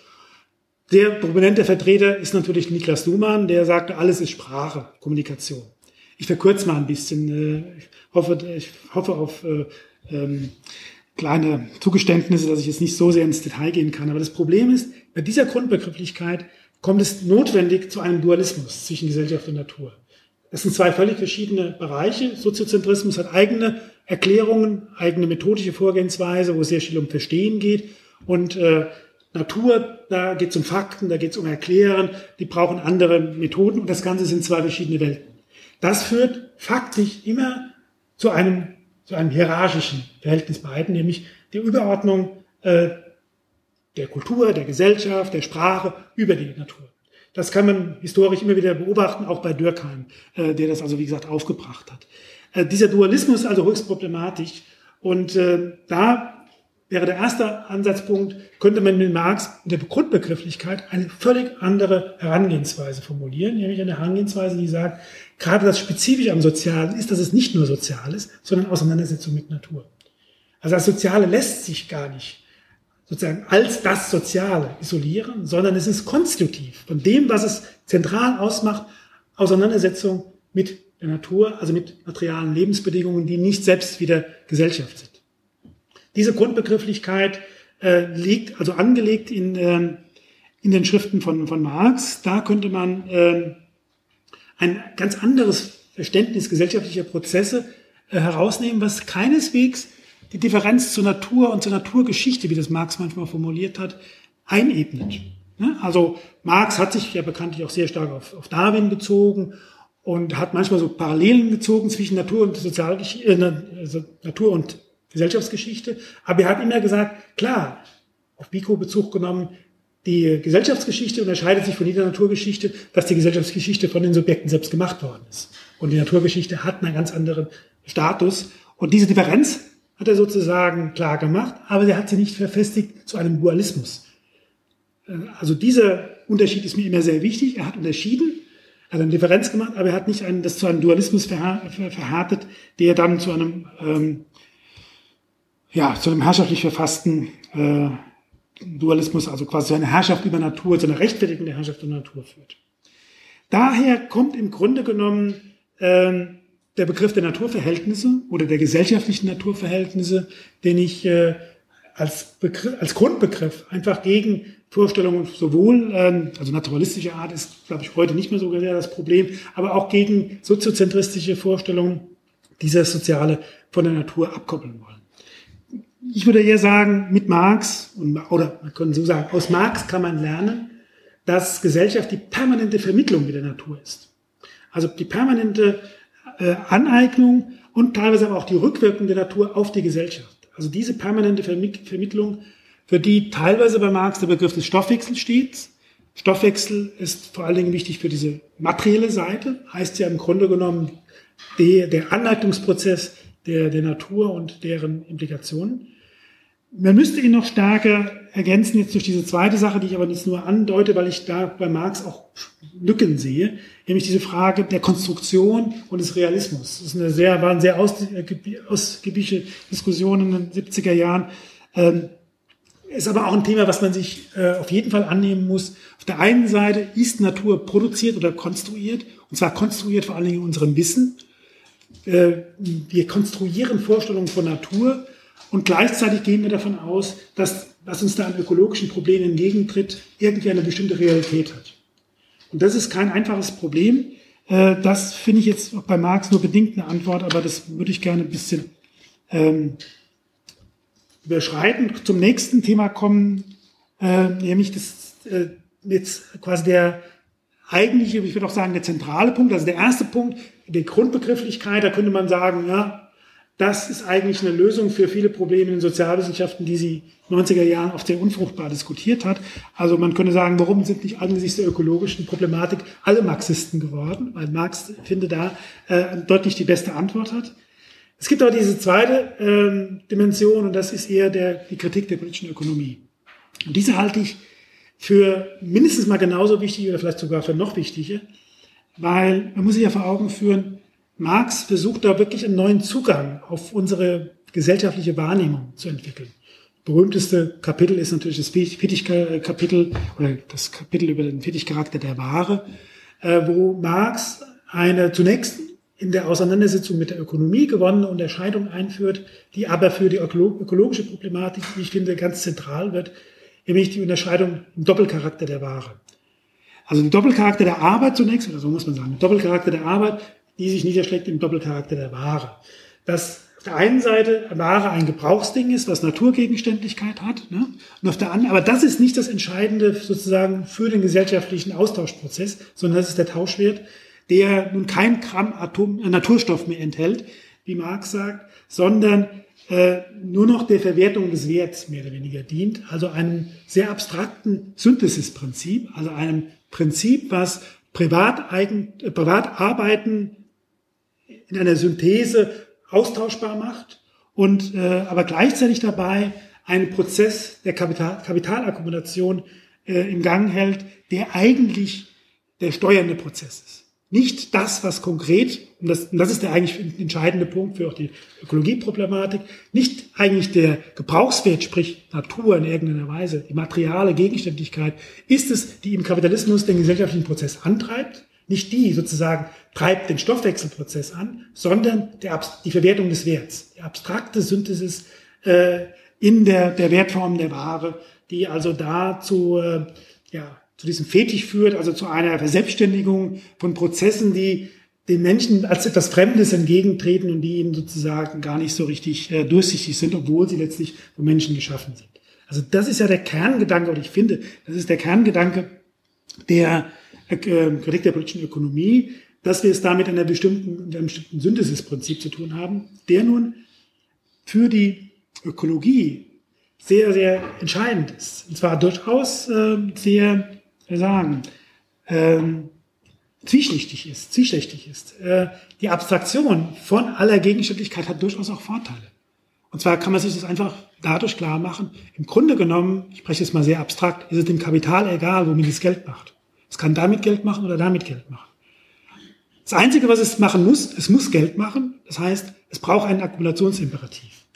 Der prominente Vertreter ist natürlich Niklas Luhmann, der sagte, alles ist Sprache, Kommunikation. Ich verkürze mal ein bisschen. Ich hoffe, ich hoffe auf äh, ähm, kleine Zugeständnisse, dass ich jetzt nicht so sehr ins Detail gehen kann. Aber das Problem ist, bei dieser Grundbegrifflichkeit kommt es notwendig zu einem Dualismus zwischen Gesellschaft und Natur. Das sind zwei völlig verschiedene Bereiche. Soziozentrismus hat eigene Erklärungen, eigene methodische Vorgehensweise, wo es sehr viel um Verstehen geht. Und äh, Natur, da geht es um Fakten, da geht es um Erklären, die brauchen andere Methoden und das Ganze sind zwei verschiedene Welten. Das führt faktisch immer zu einem, zu einem hierarchischen Verhältnis beiden, nämlich der Überordnung äh, der Kultur, der Gesellschaft, der Sprache über die Natur. Das kann man historisch immer wieder beobachten, auch bei Durkheim, äh, der das also, wie gesagt, aufgebracht hat. Äh, dieser Dualismus ist also höchst problematisch und äh, da wäre der erste Ansatzpunkt, könnte man mit Marx in der Grundbegrifflichkeit eine völlig andere Herangehensweise formulieren, nämlich eine Herangehensweise, die sagt, gerade das Spezifische am Sozialen ist, dass es nicht nur sozial ist, sondern Auseinandersetzung mit Natur. Also das Soziale lässt sich gar nicht sozusagen als das Soziale isolieren, sondern es ist konstitutiv von dem, was es zentral ausmacht, Auseinandersetzung mit der Natur, also mit materialen Lebensbedingungen, die nicht selbst wieder Gesellschaft sind. Diese Grundbegrifflichkeit äh, liegt also angelegt in, äh, in den Schriften von, von Marx. Da könnte man äh, ein ganz anderes Verständnis gesellschaftlicher Prozesse äh, herausnehmen, was keineswegs die Differenz zur Natur und zur Naturgeschichte, wie das Marx manchmal formuliert hat, einebnet. Ne? Also Marx hat sich ja bekanntlich auch sehr stark auf, auf Darwin bezogen und hat manchmal so Parallelen gezogen zwischen Natur und Sozialgeschichte, äh, Natur und Gesellschaftsgeschichte. Aber er hat immer gesagt, klar, auf Biko Bezug genommen, die Gesellschaftsgeschichte unterscheidet sich von jeder Naturgeschichte, dass die Gesellschaftsgeschichte von den Subjekten selbst gemacht worden ist. Und die Naturgeschichte hat einen ganz anderen Status. Und diese Differenz hat er sozusagen klar gemacht, aber er hat sie nicht verfestigt zu einem Dualismus. Also dieser Unterschied ist mir immer sehr wichtig. Er hat unterschieden, er hat eine Differenz gemacht, aber er hat nicht einen, das zu einem Dualismus verhärtet, der dann zu einem ähm, ja, zu einem herrschaftlich verfassten äh, Dualismus, also quasi zu einer Herrschaft über Natur, zu einer rechtfertigenden Herrschaft über Natur führt. Daher kommt im Grunde genommen ähm, der Begriff der Naturverhältnisse oder der gesellschaftlichen Naturverhältnisse, den ich äh, als, Begriff, als Grundbegriff einfach gegen Vorstellungen sowohl, ähm, also naturalistische Art ist, glaube ich, heute nicht mehr so sehr das Problem, aber auch gegen soziozentristische Vorstellungen, die das Soziale von der Natur abkoppeln wollen. Ich würde eher sagen, mit Marx, oder man könnte so sagen, aus Marx kann man lernen, dass Gesellschaft die permanente Vermittlung mit der Natur ist. Also die permanente äh, Aneignung und teilweise aber auch die Rückwirkung der Natur auf die Gesellschaft. Also diese permanente Vermi- Vermittlung, für die teilweise bei Marx der Begriff des Stoffwechsels steht. Stoffwechsel ist vor allen Dingen wichtig für diese materielle Seite, heißt ja im Grunde genommen der, der Aneignungsprozess der, der Natur und deren Implikationen. Man müsste ihn noch stärker ergänzen jetzt durch diese zweite Sache, die ich aber nicht nur andeute, weil ich da bei Marx auch Lücken sehe, nämlich diese Frage der Konstruktion und des Realismus. Das ist eine sehr, waren sehr ausgiebige Diskussionen in den siebziger Jahren. Ähm, ist aber auch ein Thema, was man sich äh, auf jeden Fall annehmen muss. Auf der einen Seite ist Natur produziert oder konstruiert, und zwar konstruiert vor allen Dingen in unserem Wissen. Äh, wir konstruieren Vorstellungen von Natur, und gleichzeitig gehen wir davon aus, dass, was uns da an ökologischen Problemen entgegentritt, irgendwie eine bestimmte Realität hat. Und das ist kein einfaches Problem. Das finde ich jetzt bei Marx nur bedingt eine Antwort, aber das würde ich gerne ein bisschen ähm, überschreiten. Zum nächsten Thema kommen, äh, nämlich das äh, jetzt quasi der eigentliche, ich würde auch sagen, der zentrale Punkt. Also der erste Punkt, die Grundbegrifflichkeit, da könnte man sagen, ja, das ist eigentlich eine Lösung für viele Probleme in den Sozialwissenschaften, die sie in den neunziger Jahren oft sehr unfruchtbar diskutiert hat. Also man könnte sagen, warum sind nicht angesichts der ökologischen Problematik alle Marxisten geworden? Weil Marx, finde da, äh, deutlich die beste Antwort hat. Es gibt aber diese zweite äh, Dimension, und das ist eher der, die Kritik der politischen Ökonomie. Und diese halte ich für mindestens mal genauso wichtig oder vielleicht sogar für noch wichtiger, weil man muss sich ja vor Augen führen, Marx versucht da wirklich einen neuen Zugang auf unsere gesellschaftliche Wahrnehmung zu entwickeln. Das berühmteste Kapitel ist natürlich das Fetichkapitel oder das Kapitel über den Fetichcharakter der Ware, wo Marx eine zunächst in der Auseinandersetzung mit der Ökonomie gewonnene Unterscheidung einführt, die aber für die ökologische Problematik, die ich finde, ganz zentral wird, nämlich die Unterscheidung im Doppelcharakter der Ware. Also der Doppelcharakter der Arbeit zunächst, oder so muss man sagen, der Doppelcharakter der Arbeit, die sich niederschlägt im Doppelcharakter der Ware. Dass auf der einen Seite Ware ein Gebrauchsding ist, was Naturgegenständlichkeit hat, ne? Und auf der anderen, aber das ist nicht das Entscheidende sozusagen für den gesellschaftlichen Austauschprozess, sondern das ist der Tauschwert, der nun kein Gramm Atom, äh, Naturstoff mehr enthält, wie Marx sagt, sondern äh, nur noch der Verwertung des Werts mehr oder weniger dient, also einem sehr abstrakten Synthesisprinzip, also einem Prinzip, was Privateigen, äh, Privatarbeiten in einer Synthese austauschbar macht und äh, aber gleichzeitig dabei einen Prozess der Kapital, Kapitalakkumulation äh, im Gang hält, der eigentlich der steuernde Prozess ist. Nicht das, was konkret, und das, und das ist der eigentlich entscheidende Punkt für auch die Ökologieproblematik, nicht eigentlich der Gebrauchswert, sprich Natur in irgendeiner Weise, die materiale Gegenständlichkeit, ist es, die im Kapitalismus den gesellschaftlichen Prozess antreibt. Nicht die sozusagen treibt den Stoffwechselprozess an, sondern der, die Verwertung des Werts, die abstrakte Synthesis äh, in der, der Wertform der Ware, die also dazu, äh, ja, zu diesem Fetisch führt, also zu einer Verselbstständigung von Prozessen, die den Menschen als etwas Fremdes entgegentreten und die ihnen sozusagen gar nicht so richtig äh, durchsichtig sind, obwohl sie letztlich von Menschen geschaffen sind. Also das ist ja der Kerngedanke, und ich finde, das ist der Kerngedanke der äh, Kritik der politischen Ökonomie, dass wir es da mit einer bestimmten, mit einem bestimmten Synthesisprinzip zu tun haben, der nun für die Ökologie sehr, sehr entscheidend ist. Und zwar durchaus äh, sehr, wie sagen, ähm, zwieschichtig ist, zwieschichtig ist. Äh, die Abstraktion von aller Gegenständlichkeit hat durchaus auch Vorteile. Und zwar kann man sich das einfach dadurch klar machen, im Grunde genommen, ich spreche jetzt mal sehr abstrakt, ist es dem Kapital egal, womit es Geld macht. Es kann damit Geld machen oder damit Geld machen. Das Einzige, was es machen muss, es muss Geld machen. Das heißt, es braucht einen Akkumulationsimperativ.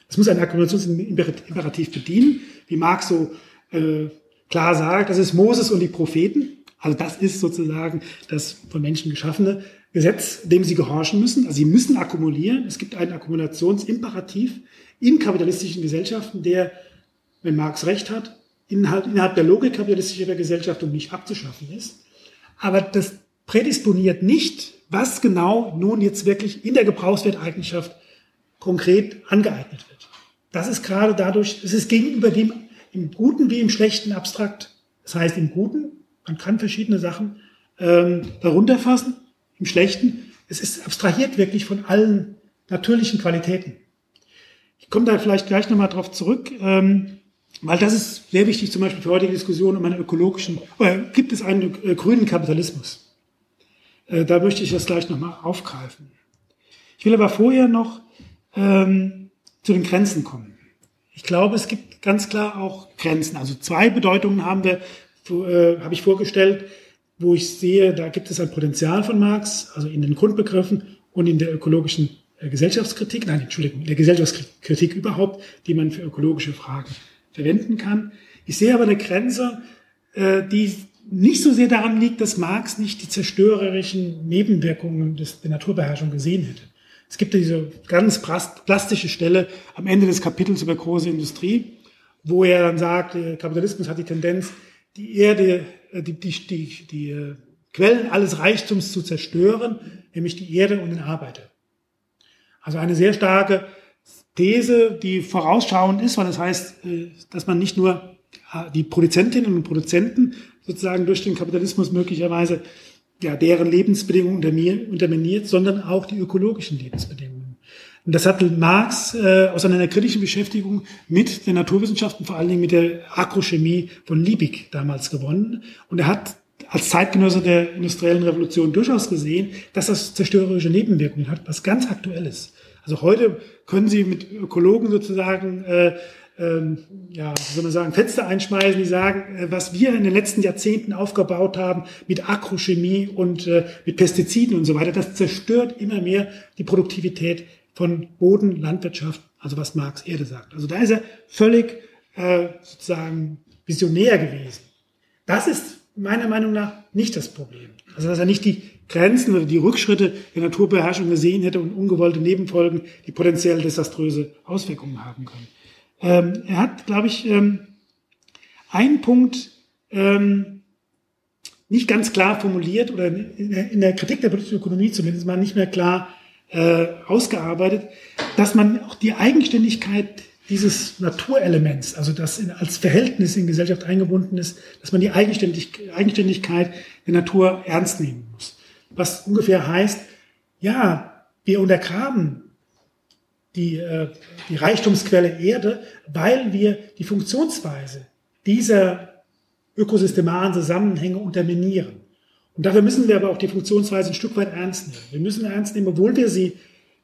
Es muss ein Akkumulationsimperativ bedienen, wie Marx so äh, klar sagt, das ist Moses und die Propheten. Also das ist sozusagen das von Menschen geschaffene Gesetz, dem sie gehorchen müssen. Also sie müssen akkumulieren. Es gibt einen Akkumulationsimperativ in kapitalistischen Gesellschaften, der, wenn Marx recht hat, innerhalb, innerhalb der Logik kapitalistischer Gesellschaften nicht abzuschaffen ist. Aber das prädisponiert nicht, was genau nun jetzt wirklich in der Gebrauchswerteigenschaft konkret angeeignet wird. Das ist gerade dadurch, es ist gegenüber dem im Guten wie im Schlechten abstrakt. Das heißt, im Guten, man kann verschiedene Sachen ähm, darunter fassen. Im Schlechten, es ist abstrahiert wirklich von allen natürlichen Qualitäten. Ich komme da vielleicht gleich nochmal drauf zurück, ähm, weil das ist sehr wichtig, zum Beispiel für heutige Diskussion um einen ökologischen, oder gibt es einen äh, grünen Kapitalismus? Äh, da möchte ich das gleich nochmal aufgreifen. Ich will aber vorher noch ähm, zu den Grenzen kommen. Ich glaube, es gibt ganz klar auch Grenzen. Also zwei Bedeutungen haben wir, äh, habe ich vorgestellt, wo ich sehe, da gibt es ein Potenzial von Marx, also in den Grundbegriffen und in der ökologischen äh, Gesellschaftskritik, nein, Entschuldigung, in der Gesellschaftskritik überhaupt, die man für ökologische Fragen verwenden kann. Ich sehe aber eine Grenze, äh, die nicht so sehr daran liegt, dass Marx nicht die zerstörerischen Nebenwirkungen des, der Naturbeherrschung gesehen hätte. Es gibt diese ganz plastische Stelle am Ende des Kapitels über große Industrie, wo er dann sagt, der Kapitalismus hat die Tendenz, die Erde, die, die, die, die Quellen alles Reichtums zu zerstören, nämlich die Erde und den Arbeiter. Also eine sehr starke These, die vorausschauend ist, weil das heißt, dass man nicht nur die Produzentinnen und Produzenten sozusagen durch den Kapitalismus möglicherweise ja, deren Lebensbedingungen unterminiert, sondern auch die ökologischen Lebensbedingungen. Und das hat Marx äh, aus einer kritischen Beschäftigung mit den Naturwissenschaften, vor allen Dingen mit der Agrochemie von Liebig damals gewonnen. Und er hat als Zeitgenosse der industriellen Revolution durchaus gesehen, dass das zerstörerische Nebenwirkungen hat, was ganz aktuell ist. Also heute können Sie mit Ökologen sozusagen äh, Ähm, ja, wie soll man sagen, Fenster einschmeißen, die sagen, äh, was wir in den letzten Jahrzehnten aufgebaut haben mit Agrochemie und äh, mit Pestiziden und so weiter, das zerstört immer mehr die Produktivität von Boden, Landwirtschaft, also was Marx Erde sagt. Also da ist er völlig äh, sozusagen visionär gewesen. Das ist meiner Meinung nach nicht das Problem. Also dass er nicht die Grenzen oder die Rückschritte der Naturbeherrschung gesehen hätte und ungewollte Nebenfolgen, die potenziell desaströse Auswirkungen haben können. Ähm, er hat, glaube ich, ähm, einen Punkt ähm, nicht ganz klar formuliert oder in der, in der Kritik der politischen Ökonomie zumindest mal nicht mehr klar äh, ausgearbeitet, dass man auch die Eigenständigkeit dieses Naturelements, also das in, als Verhältnis in Gesellschaft eingebunden ist, dass man die Eigenständig, Eigenständigkeit der Natur ernst nehmen muss. Was ungefähr heißt, ja, wir untergraben die, äh, die Reichtumsquelle Erde, weil wir die Funktionsweise dieser ökosystemaren Zusammenhänge unterminieren. Und dafür müssen wir aber auch die Funktionsweise ein Stück weit ernst nehmen. Wir müssen ernst nehmen, obwohl wir sie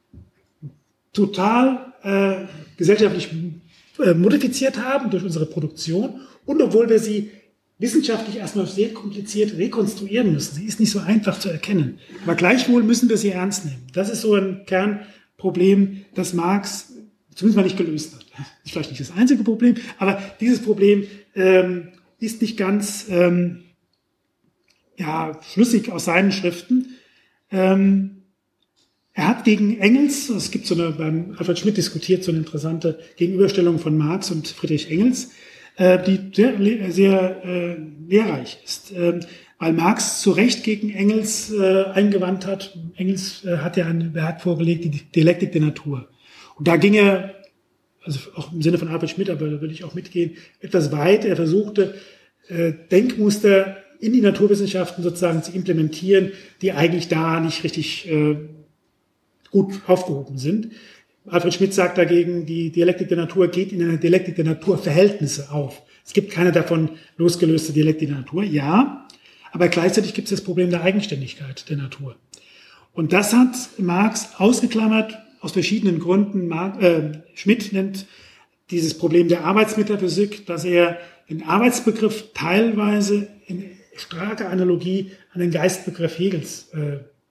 total äh, gesellschaftlich äh, modifiziert haben durch unsere Produktion und obwohl wir sie wissenschaftlich erstmal sehr kompliziert rekonstruieren müssen. Sie ist nicht so einfach zu erkennen. Aber gleichwohl müssen wir sie ernst nehmen. Das ist so ein Kernproblem, das Marx zumindest mal nicht gelöst hat. Das ist vielleicht nicht das einzige Problem, aber dieses Problem ähm, ist nicht ganz ähm, ja, schlüssig aus seinen Schriften. Ähm, er hat gegen Engels, es gibt so eine, beim Alfred Schmidt diskutiert, so eine interessante Gegenüberstellung von Marx und Friedrich Engels, äh, die sehr, sehr äh, lehrreich ist, äh, weil Marx zu Recht gegen Engels äh, eingewandt hat. Engels äh, hat ja ein Werk vorgelegt, die Dialektik der Natur. Und da ging er, also auch im Sinne von Alfred Schmidt, aber da würde ich auch mitgehen, etwas weit. Er versuchte, äh, Denkmuster in die Naturwissenschaften sozusagen zu implementieren, die eigentlich da nicht richtig äh, gut aufgehoben sind. Alfred Schmidt sagt dagegen, die Dialektik der Natur geht in eine Dialektik der Naturverhältnisse auf. Es gibt keine davon losgelöste Dialektik der Natur, ja, aber gleichzeitig gibt es das Problem der Eigenständigkeit der Natur. Und das hat Marx ausgeklammert aus verschiedenen Gründen. Marx, äh, Schmidt nennt dieses Problem der Arbeitsmetaphysik, dass er den Arbeitsbegriff teilweise in starker Analogie an den Geistbegriff Hegels äh,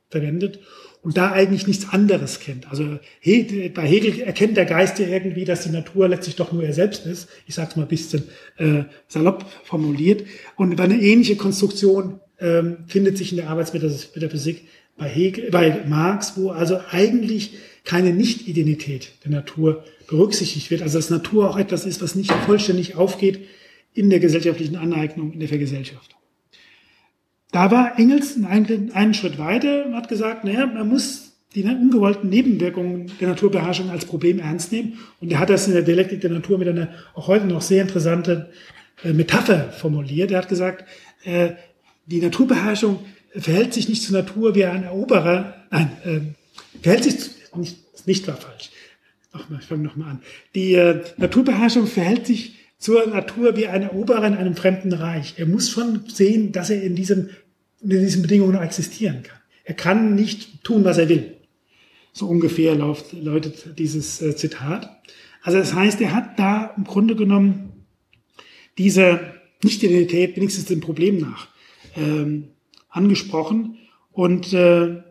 verwendet und da eigentlich nichts anderes kennt. Also bei Hegel erkennt der Geist ja irgendwie, dass die Natur letztlich doch nur er selbst ist. Ich sage es mal ein bisschen äh, salopp formuliert. Und eine ähnliche Konstruktion ähm, findet sich in der Arbeitsmetaphysik bei Hegel, bei Marx, wo also eigentlich keine Nicht-Identität der Natur berücksichtigt wird. Also dass Natur auch etwas ist, was nicht vollständig aufgeht in der gesellschaftlichen Aneignung, in der Vergesellschaftung. Da war Engels einen, einen Schritt weiter und hat gesagt, naja, man muss die ungewollten Nebenwirkungen der Naturbeherrschung als Problem ernst nehmen. Und er hat das in der Dialektik der Natur mit einer auch heute noch sehr interessanten äh, Metapher formuliert. Er hat gesagt, äh, die Naturbeherrschung verhält sich nicht zur Natur wie ein Eroberer, nein, äh, verhält sich, zu, nicht, nicht war falsch. Nochmal, ich fange nochmal an. Die äh, Naturbeherrschung verhält sich zur Natur wie ein Eroberer in einem fremden Reich. Er muss schon sehen, dass er in, diesem, in diesen Bedingungen noch existieren kann. Er kann nicht tun, was er will. So ungefähr läuft, lautet dieses äh, Zitat. Also das heißt, er hat da im Grunde genommen diese Nicht-Identität wenigstens dem Problem nach ähm, angesprochen. Und äh,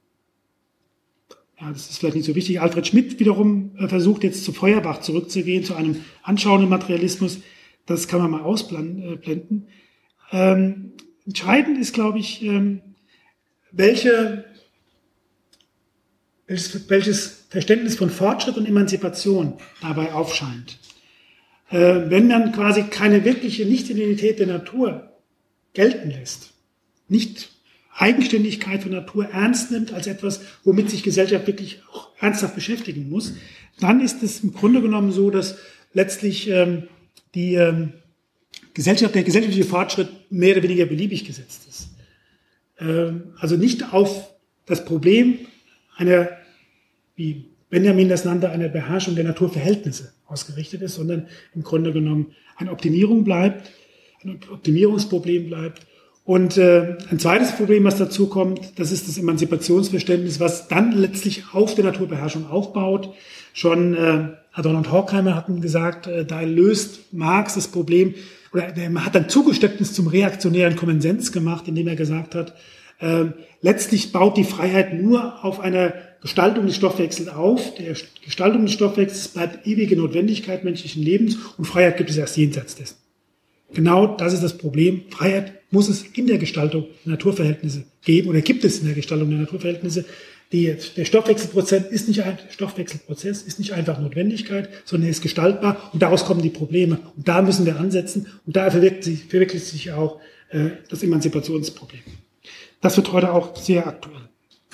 ja, das ist vielleicht nicht so wichtig. Alfred Schmidt wiederum äh, versucht jetzt zu Feuerbach zurückzugehen, zu einem anschauenden Materialismus. Das kann man mal ausblenden. Ähm, entscheidend ist, glaube ich, ähm, welche, welches, welches Verständnis von Fortschritt und Emanzipation dabei aufscheint. Äh, wenn man quasi keine wirkliche Nicht-Identität der Natur gelten lässt, nicht Eigenständigkeit von Natur ernst nimmt als etwas, womit sich Gesellschaft wirklich auch ernsthaft beschäftigen muss, dann ist es im Grunde genommen so, dass letztlich ähm, die ähm, Gesellschaft, der gesellschaftliche Fortschritt mehr oder weniger beliebig gesetzt ist. Ähm, also nicht auf das Problem einer, wie Benjamin das nannte, einer Beherrschung der Naturverhältnisse ausgerichtet ist, sondern im Grunde genommen eine Optimierung bleibt, ein Optimierungsproblem bleibt. Und äh, ein zweites Problem, was dazu kommt, das ist das Emanzipationsverständnis, was dann letztlich auf der Naturbeherrschung aufbaut. Schon äh, Adorno und Horkheimer hatten gesagt, äh, da löst Marx das Problem, oder er hat ein Zugeständnis zum reaktionären Kommensens gemacht, indem er gesagt hat, äh, letztlich baut die Freiheit nur auf einer Gestaltung des Stoffwechsels auf. Der Gestaltung des Stoffwechsels bleibt ewige Notwendigkeit menschlichen Lebens und Freiheit gibt es erst jenseits dessen. Genau das ist das Problem. Freiheit muss es in der Gestaltung der Naturverhältnisse geben oder gibt es in der Gestaltung der Naturverhältnisse. Die, der Stoffwechselprozess ist nicht ein Stoffwechselprozess, ist nicht einfach Notwendigkeit, sondern er ist gestaltbar und daraus kommen die Probleme. Und da müssen wir ansetzen und da verwirklicht sich, verwirklicht sich auch äh, das Emanzipationsproblem. Das wird heute auch sehr aktuell.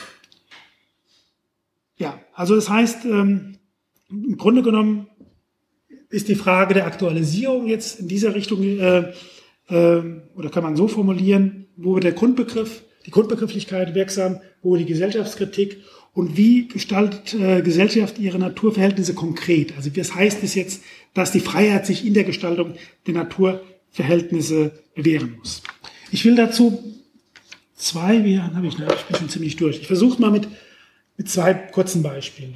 Ja, also das heißt, ähm, im Grunde genommen ist die Frage der Aktualisierung jetzt in dieser Richtung, äh, äh, oder kann man so formulieren, wo wird der Grundbegriff, die Grundbegrifflichkeit wirksam, wo die Gesellschaftskritik und wie gestaltet äh, Gesellschaft ihre Naturverhältnisse konkret? Also was heißt es jetzt, dass die Freiheit sich in der Gestaltung der Naturverhältnisse bewähren muss? Ich will dazu zwei, wie habe ich, ich bin schon ziemlich durch. Ich versuche mal mit, mit zwei kurzen Beispielen.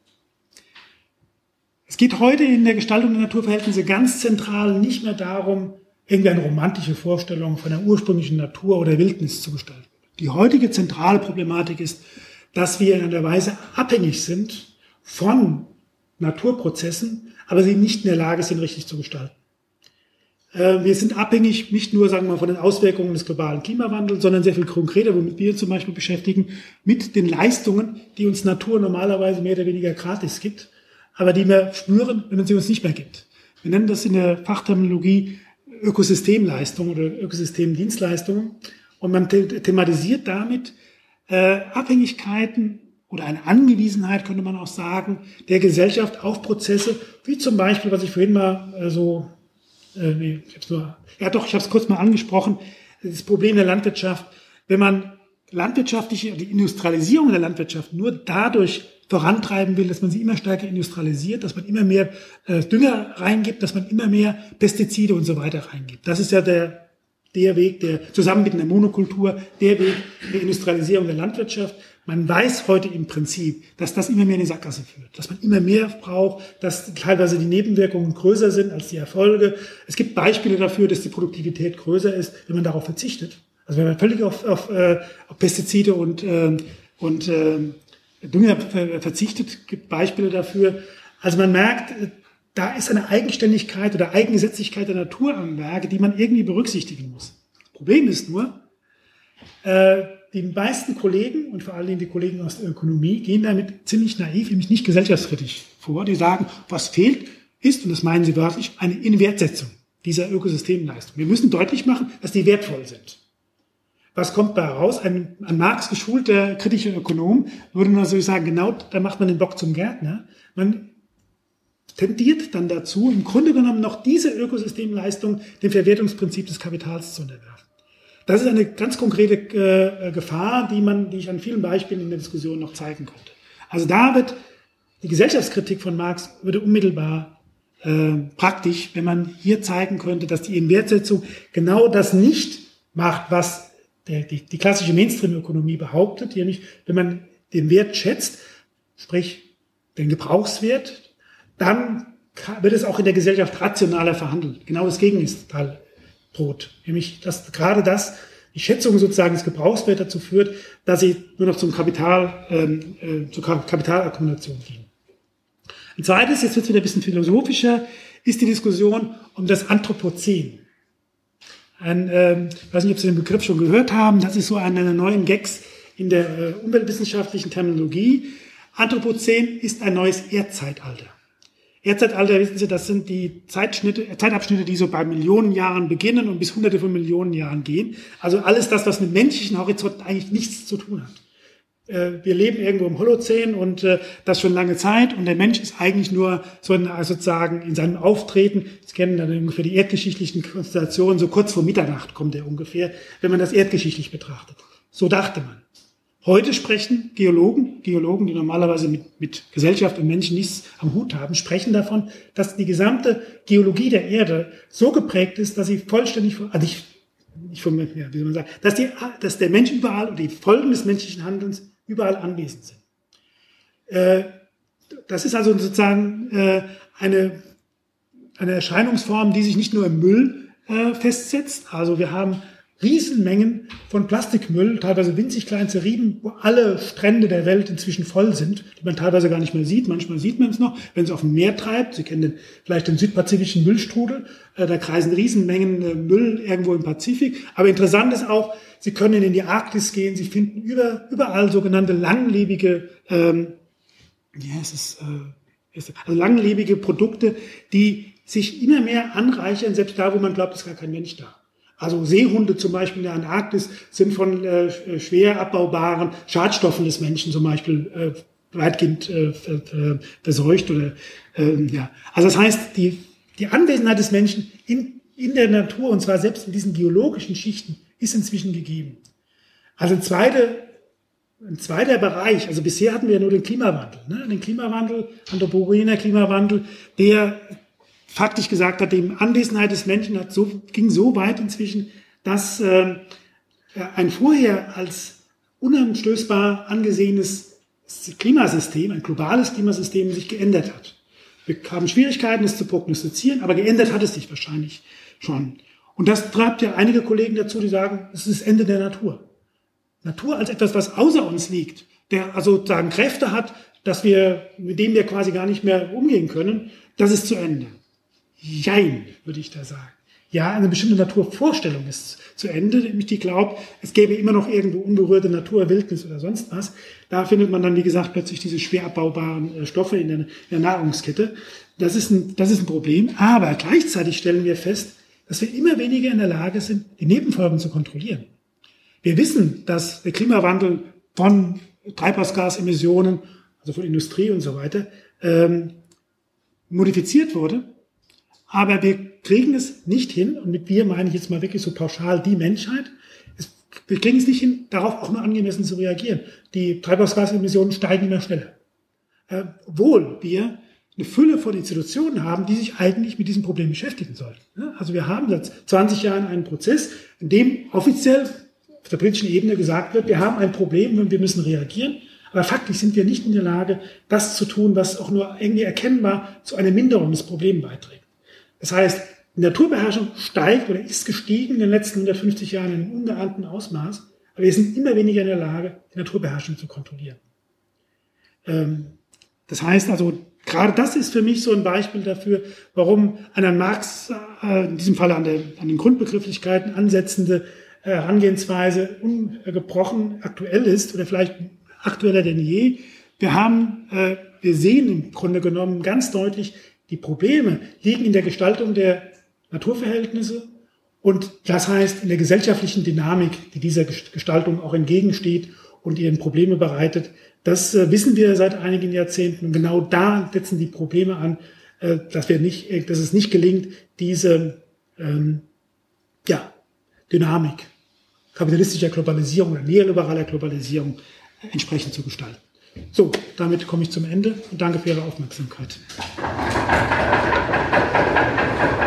Es geht heute in der Gestaltung der Naturverhältnisse ganz zentral nicht mehr darum, irgendwie eine romantische Vorstellung von der ursprünglichen Natur oder Wildnis zu gestalten. Die heutige zentrale Problematik ist, dass wir in einer Weise abhängig sind von Naturprozessen, aber sie nicht in der Lage sind, richtig zu gestalten. Wir sind abhängig nicht nur, sagen wir mal, von den Auswirkungen des globalen Klimawandels, sondern sehr viel konkreter, womit wir uns zum Beispiel beschäftigen, mit den Leistungen, die uns Natur normalerweise mehr oder weniger gratis gibt, aber die wir spüren, wenn man sie uns nicht mehr gibt. Wir nennen das in der Fachterminologie Ökosystemleistungen oder Ökosystemdienstleistungen. Und man thematisiert damit äh, Abhängigkeiten oder eine Angewiesenheit, könnte man auch sagen, der Gesellschaft auf Prozesse, wie zum Beispiel, was ich vorhin mal äh, so, äh, nee, ich hab's nur, ja doch, ich habe es kurz mal angesprochen, das Problem der Landwirtschaft. Wenn man landwirtschaftliche, die Industrialisierung der Landwirtschaft nur dadurch vorantreiben will, dass man sie immer stärker industrialisiert, dass man immer mehr äh, Dünger reingibt, dass man immer mehr Pestizide und so weiter reingibt. Das ist ja der, der Weg, der zusammen mit einer Monokultur, der Weg der Industrialisierung der Landwirtschaft. Man weiß heute im Prinzip, dass das immer mehr in die Sackgasse führt, dass man immer mehr braucht, dass teilweise die Nebenwirkungen größer sind als die Erfolge. Es gibt Beispiele dafür, dass die Produktivität größer ist, wenn man darauf verzichtet. Also wenn man völlig auf, auf, äh, auf Pestizide und äh, und äh, Dünger verzichtet, gibt Beispiele dafür. Also man merkt, da ist eine Eigenständigkeit oder Eigengesetzlichkeit der Natur am Werke, die man irgendwie berücksichtigen muss. Problem ist nur, äh, die meisten Kollegen und vor allem die Kollegen aus der Ökonomie gehen damit ziemlich naiv, nämlich nicht gesellschaftskritisch vor. Die sagen, was fehlt ist, und das meinen sie wörtlich, eine Inwertsetzung dieser Ökosystemleistung. Wir müssen deutlich machen, dass die wertvoll sind. Was kommt da raus? Ein an Marx geschulter kritischer Ökonom würde natürlich sagen, genau da macht man den Bock zum Gärtner. Man tendiert dann dazu, im Grunde genommen noch diese Ökosystemleistung dem Verwertungsprinzip des Kapitals zu unterwerfen. Das ist eine ganz konkrete äh, Gefahr, die man, die ich an vielen Beispielen in der Diskussion noch zeigen könnte. Also da wird die Gesellschaftskritik von Marx würde unmittelbar äh, praktisch, wenn man hier zeigen könnte, dass die Inwertsetzung genau das nicht macht, was der, die, die klassische Mainstream-Ökonomie behauptet, nämlich wenn man den Wert schätzt, sprich den Gebrauchswert, dann wird es auch in der Gesellschaft rationaler verhandelt. Genau das Gegenteil droht. Nämlich, dass gerade das, die Schätzung sozusagen des Gebrauchswerts dazu führt, dass sie nur noch zum Kapital, ähm, äh, zur Kapitalakkumulation dienen. Ein zweites, jetzt wird es wieder ein bisschen philosophischer, ist die Diskussion um das Anthropozän. Ein, ähm, ich weiß nicht, ob Sie den Begriff schon gehört haben, das ist so einer der neuen Gags in der äh, umweltwissenschaftlichen Terminologie. Anthropozän ist ein neues Erdzeitalter. Erdzeitalter, wissen Sie, das sind die Zeitschnitte, Zeitabschnitte, die so bei Millionen Jahren beginnen und bis hunderte von Millionen Jahren gehen. Also alles das, was mit menschlichen Horizonten eigentlich nichts zu tun hat. Äh, wir leben irgendwo im Holozän und äh, das schon lange Zeit und der Mensch ist eigentlich nur so ein, sozusagen in seinem Auftreten, Sie kennen dann ungefähr die erdgeschichtlichen Konstellationen, so kurz vor Mitternacht kommt er ungefähr, wenn man das erdgeschichtlich betrachtet. So dachte man. Heute sprechen Geologen, Geologen, die normalerweise mit, mit Gesellschaft und Menschen nichts am Hut haben, sprechen davon, dass die gesamte Geologie der Erde so geprägt ist, dass sie vollständig, also nicht, nicht von, ja, wie soll man sagen, dass, die, dass der Mensch überall und die Folgen des menschlichen Handelns überall anwesend sind. Äh, das ist also sozusagen äh, eine, eine Erscheinungsform, die sich nicht nur im Müll äh, festsetzt. Also wir haben Riesenmengen von Plastikmüll, teilweise winzig klein zerrieben, wo alle Strände der Welt inzwischen voll sind, die man teilweise gar nicht mehr sieht. Manchmal sieht man es noch, wenn es auf dem Meer treibt. Sie kennen den, vielleicht den südpazifischen Müllstrudel. Äh, da kreisen Riesenmengen äh, Müll irgendwo im Pazifik. Aber interessant ist auch, Sie können in die Arktis gehen. Sie finden über, überall sogenannte langlebige, ähm, ja, es ist, äh, ist, also langlebige Produkte, die sich immer mehr anreichern, selbst da, wo man glaubt, ist gar kein Mensch da. Also Seehunde zum Beispiel in der Antarktis sind von äh, schwer abbaubaren Schadstoffen des Menschen zum Beispiel äh, weitgehend äh, verseucht. Oder, äh, ja. Also das heißt, die, die Anwesenheit des Menschen in, in der Natur, und zwar selbst in diesen geologischen Schichten, ist inzwischen gegeben. Also ein zweiter, ein zweiter Bereich, also bisher hatten wir ja nur den Klimawandel, ne? den Klimawandel, anthropogener Klimawandel, der faktisch gesagt hat, die Anwesenheit des Menschen hat so, ging so weit inzwischen, dass äh, ein vorher als unumstößbar angesehenes Klimasystem, ein globales Klimasystem, sich geändert hat. Wir haben Schwierigkeiten, es zu prognostizieren, aber geändert hat es sich wahrscheinlich schon. Und das treibt ja einige Kollegen dazu, die sagen, es ist das Ende der Natur. Natur als etwas, was außer uns liegt, der also sozusagen Kräfte hat, dass wir, mit denen wir quasi gar nicht mehr umgehen können, das ist zu Ende. Jein, würde ich da sagen. Ja, eine bestimmte Naturvorstellung ist zu Ende, nämlich die glaubt, es gäbe immer noch irgendwo unberührte Natur, Wildnis oder sonst was. Da findet man dann, wie gesagt, plötzlich diese schwer abbaubaren Stoffe in der, in der Nahrungskette. Das ist, ein, das ist ein Problem. Aber gleichzeitig stellen wir fest, dass wir immer weniger in der Lage sind, die Nebenfolgen zu kontrollieren. Wir wissen, dass der Klimawandel von Treibhausgasemissionen, also von Industrie und so weiter, ähm, modifiziert wurde. Aber wir kriegen es nicht hin, und mit wir meine ich jetzt mal wirklich so pauschal die Menschheit, es, wir kriegen es nicht hin, darauf auch nur angemessen zu reagieren. Die Treibhausgasemissionen steigen immer schneller. Äh, obwohl wir eine Fülle von Institutionen haben, die sich eigentlich mit diesem Problem beschäftigen sollten. Ja, also wir haben seit zwanzig Jahren einen Prozess, in dem offiziell auf der politischen Ebene gesagt wird, wir haben ein Problem und wir müssen reagieren. Aber faktisch sind wir nicht in der Lage, das zu tun, was auch nur irgendwie erkennbar zu einer Minderung des Problems beiträgt. Das heißt, die Naturbeherrschung steigt oder ist gestiegen in den letzten hundertfünfzig Jahren in einem ungeahnten Ausmaß. Aber wir sind immer weniger in der Lage, die Naturbeherrschung zu kontrollieren. Ähm, das heißt also, gerade das ist für mich so ein Beispiel dafür, warum an Herrn Marx, äh, in diesem Fall an, der, an den Grundbegrifflichkeiten ansetzende äh, Herangehensweise ungebrochen aktuell ist oder vielleicht aktueller denn je. Wir haben, äh, wir sehen im Grunde genommen ganz deutlich, die Probleme liegen in der Gestaltung der Naturverhältnisse und das heißt in der gesellschaftlichen Dynamik, die dieser Gestaltung auch entgegensteht und ihren Probleme bereitet. Das äh, wissen wir seit einigen Jahrzehnten. Und genau da setzen die Probleme an, äh, dass wir nicht, äh, dass es nicht gelingt, diese ähm, ja, Dynamik kapitalistischer Globalisierung oder neoliberaler Globalisierung äh, entsprechend zu gestalten. So, damit komme ich zum Ende und danke für Ihre Aufmerksamkeit.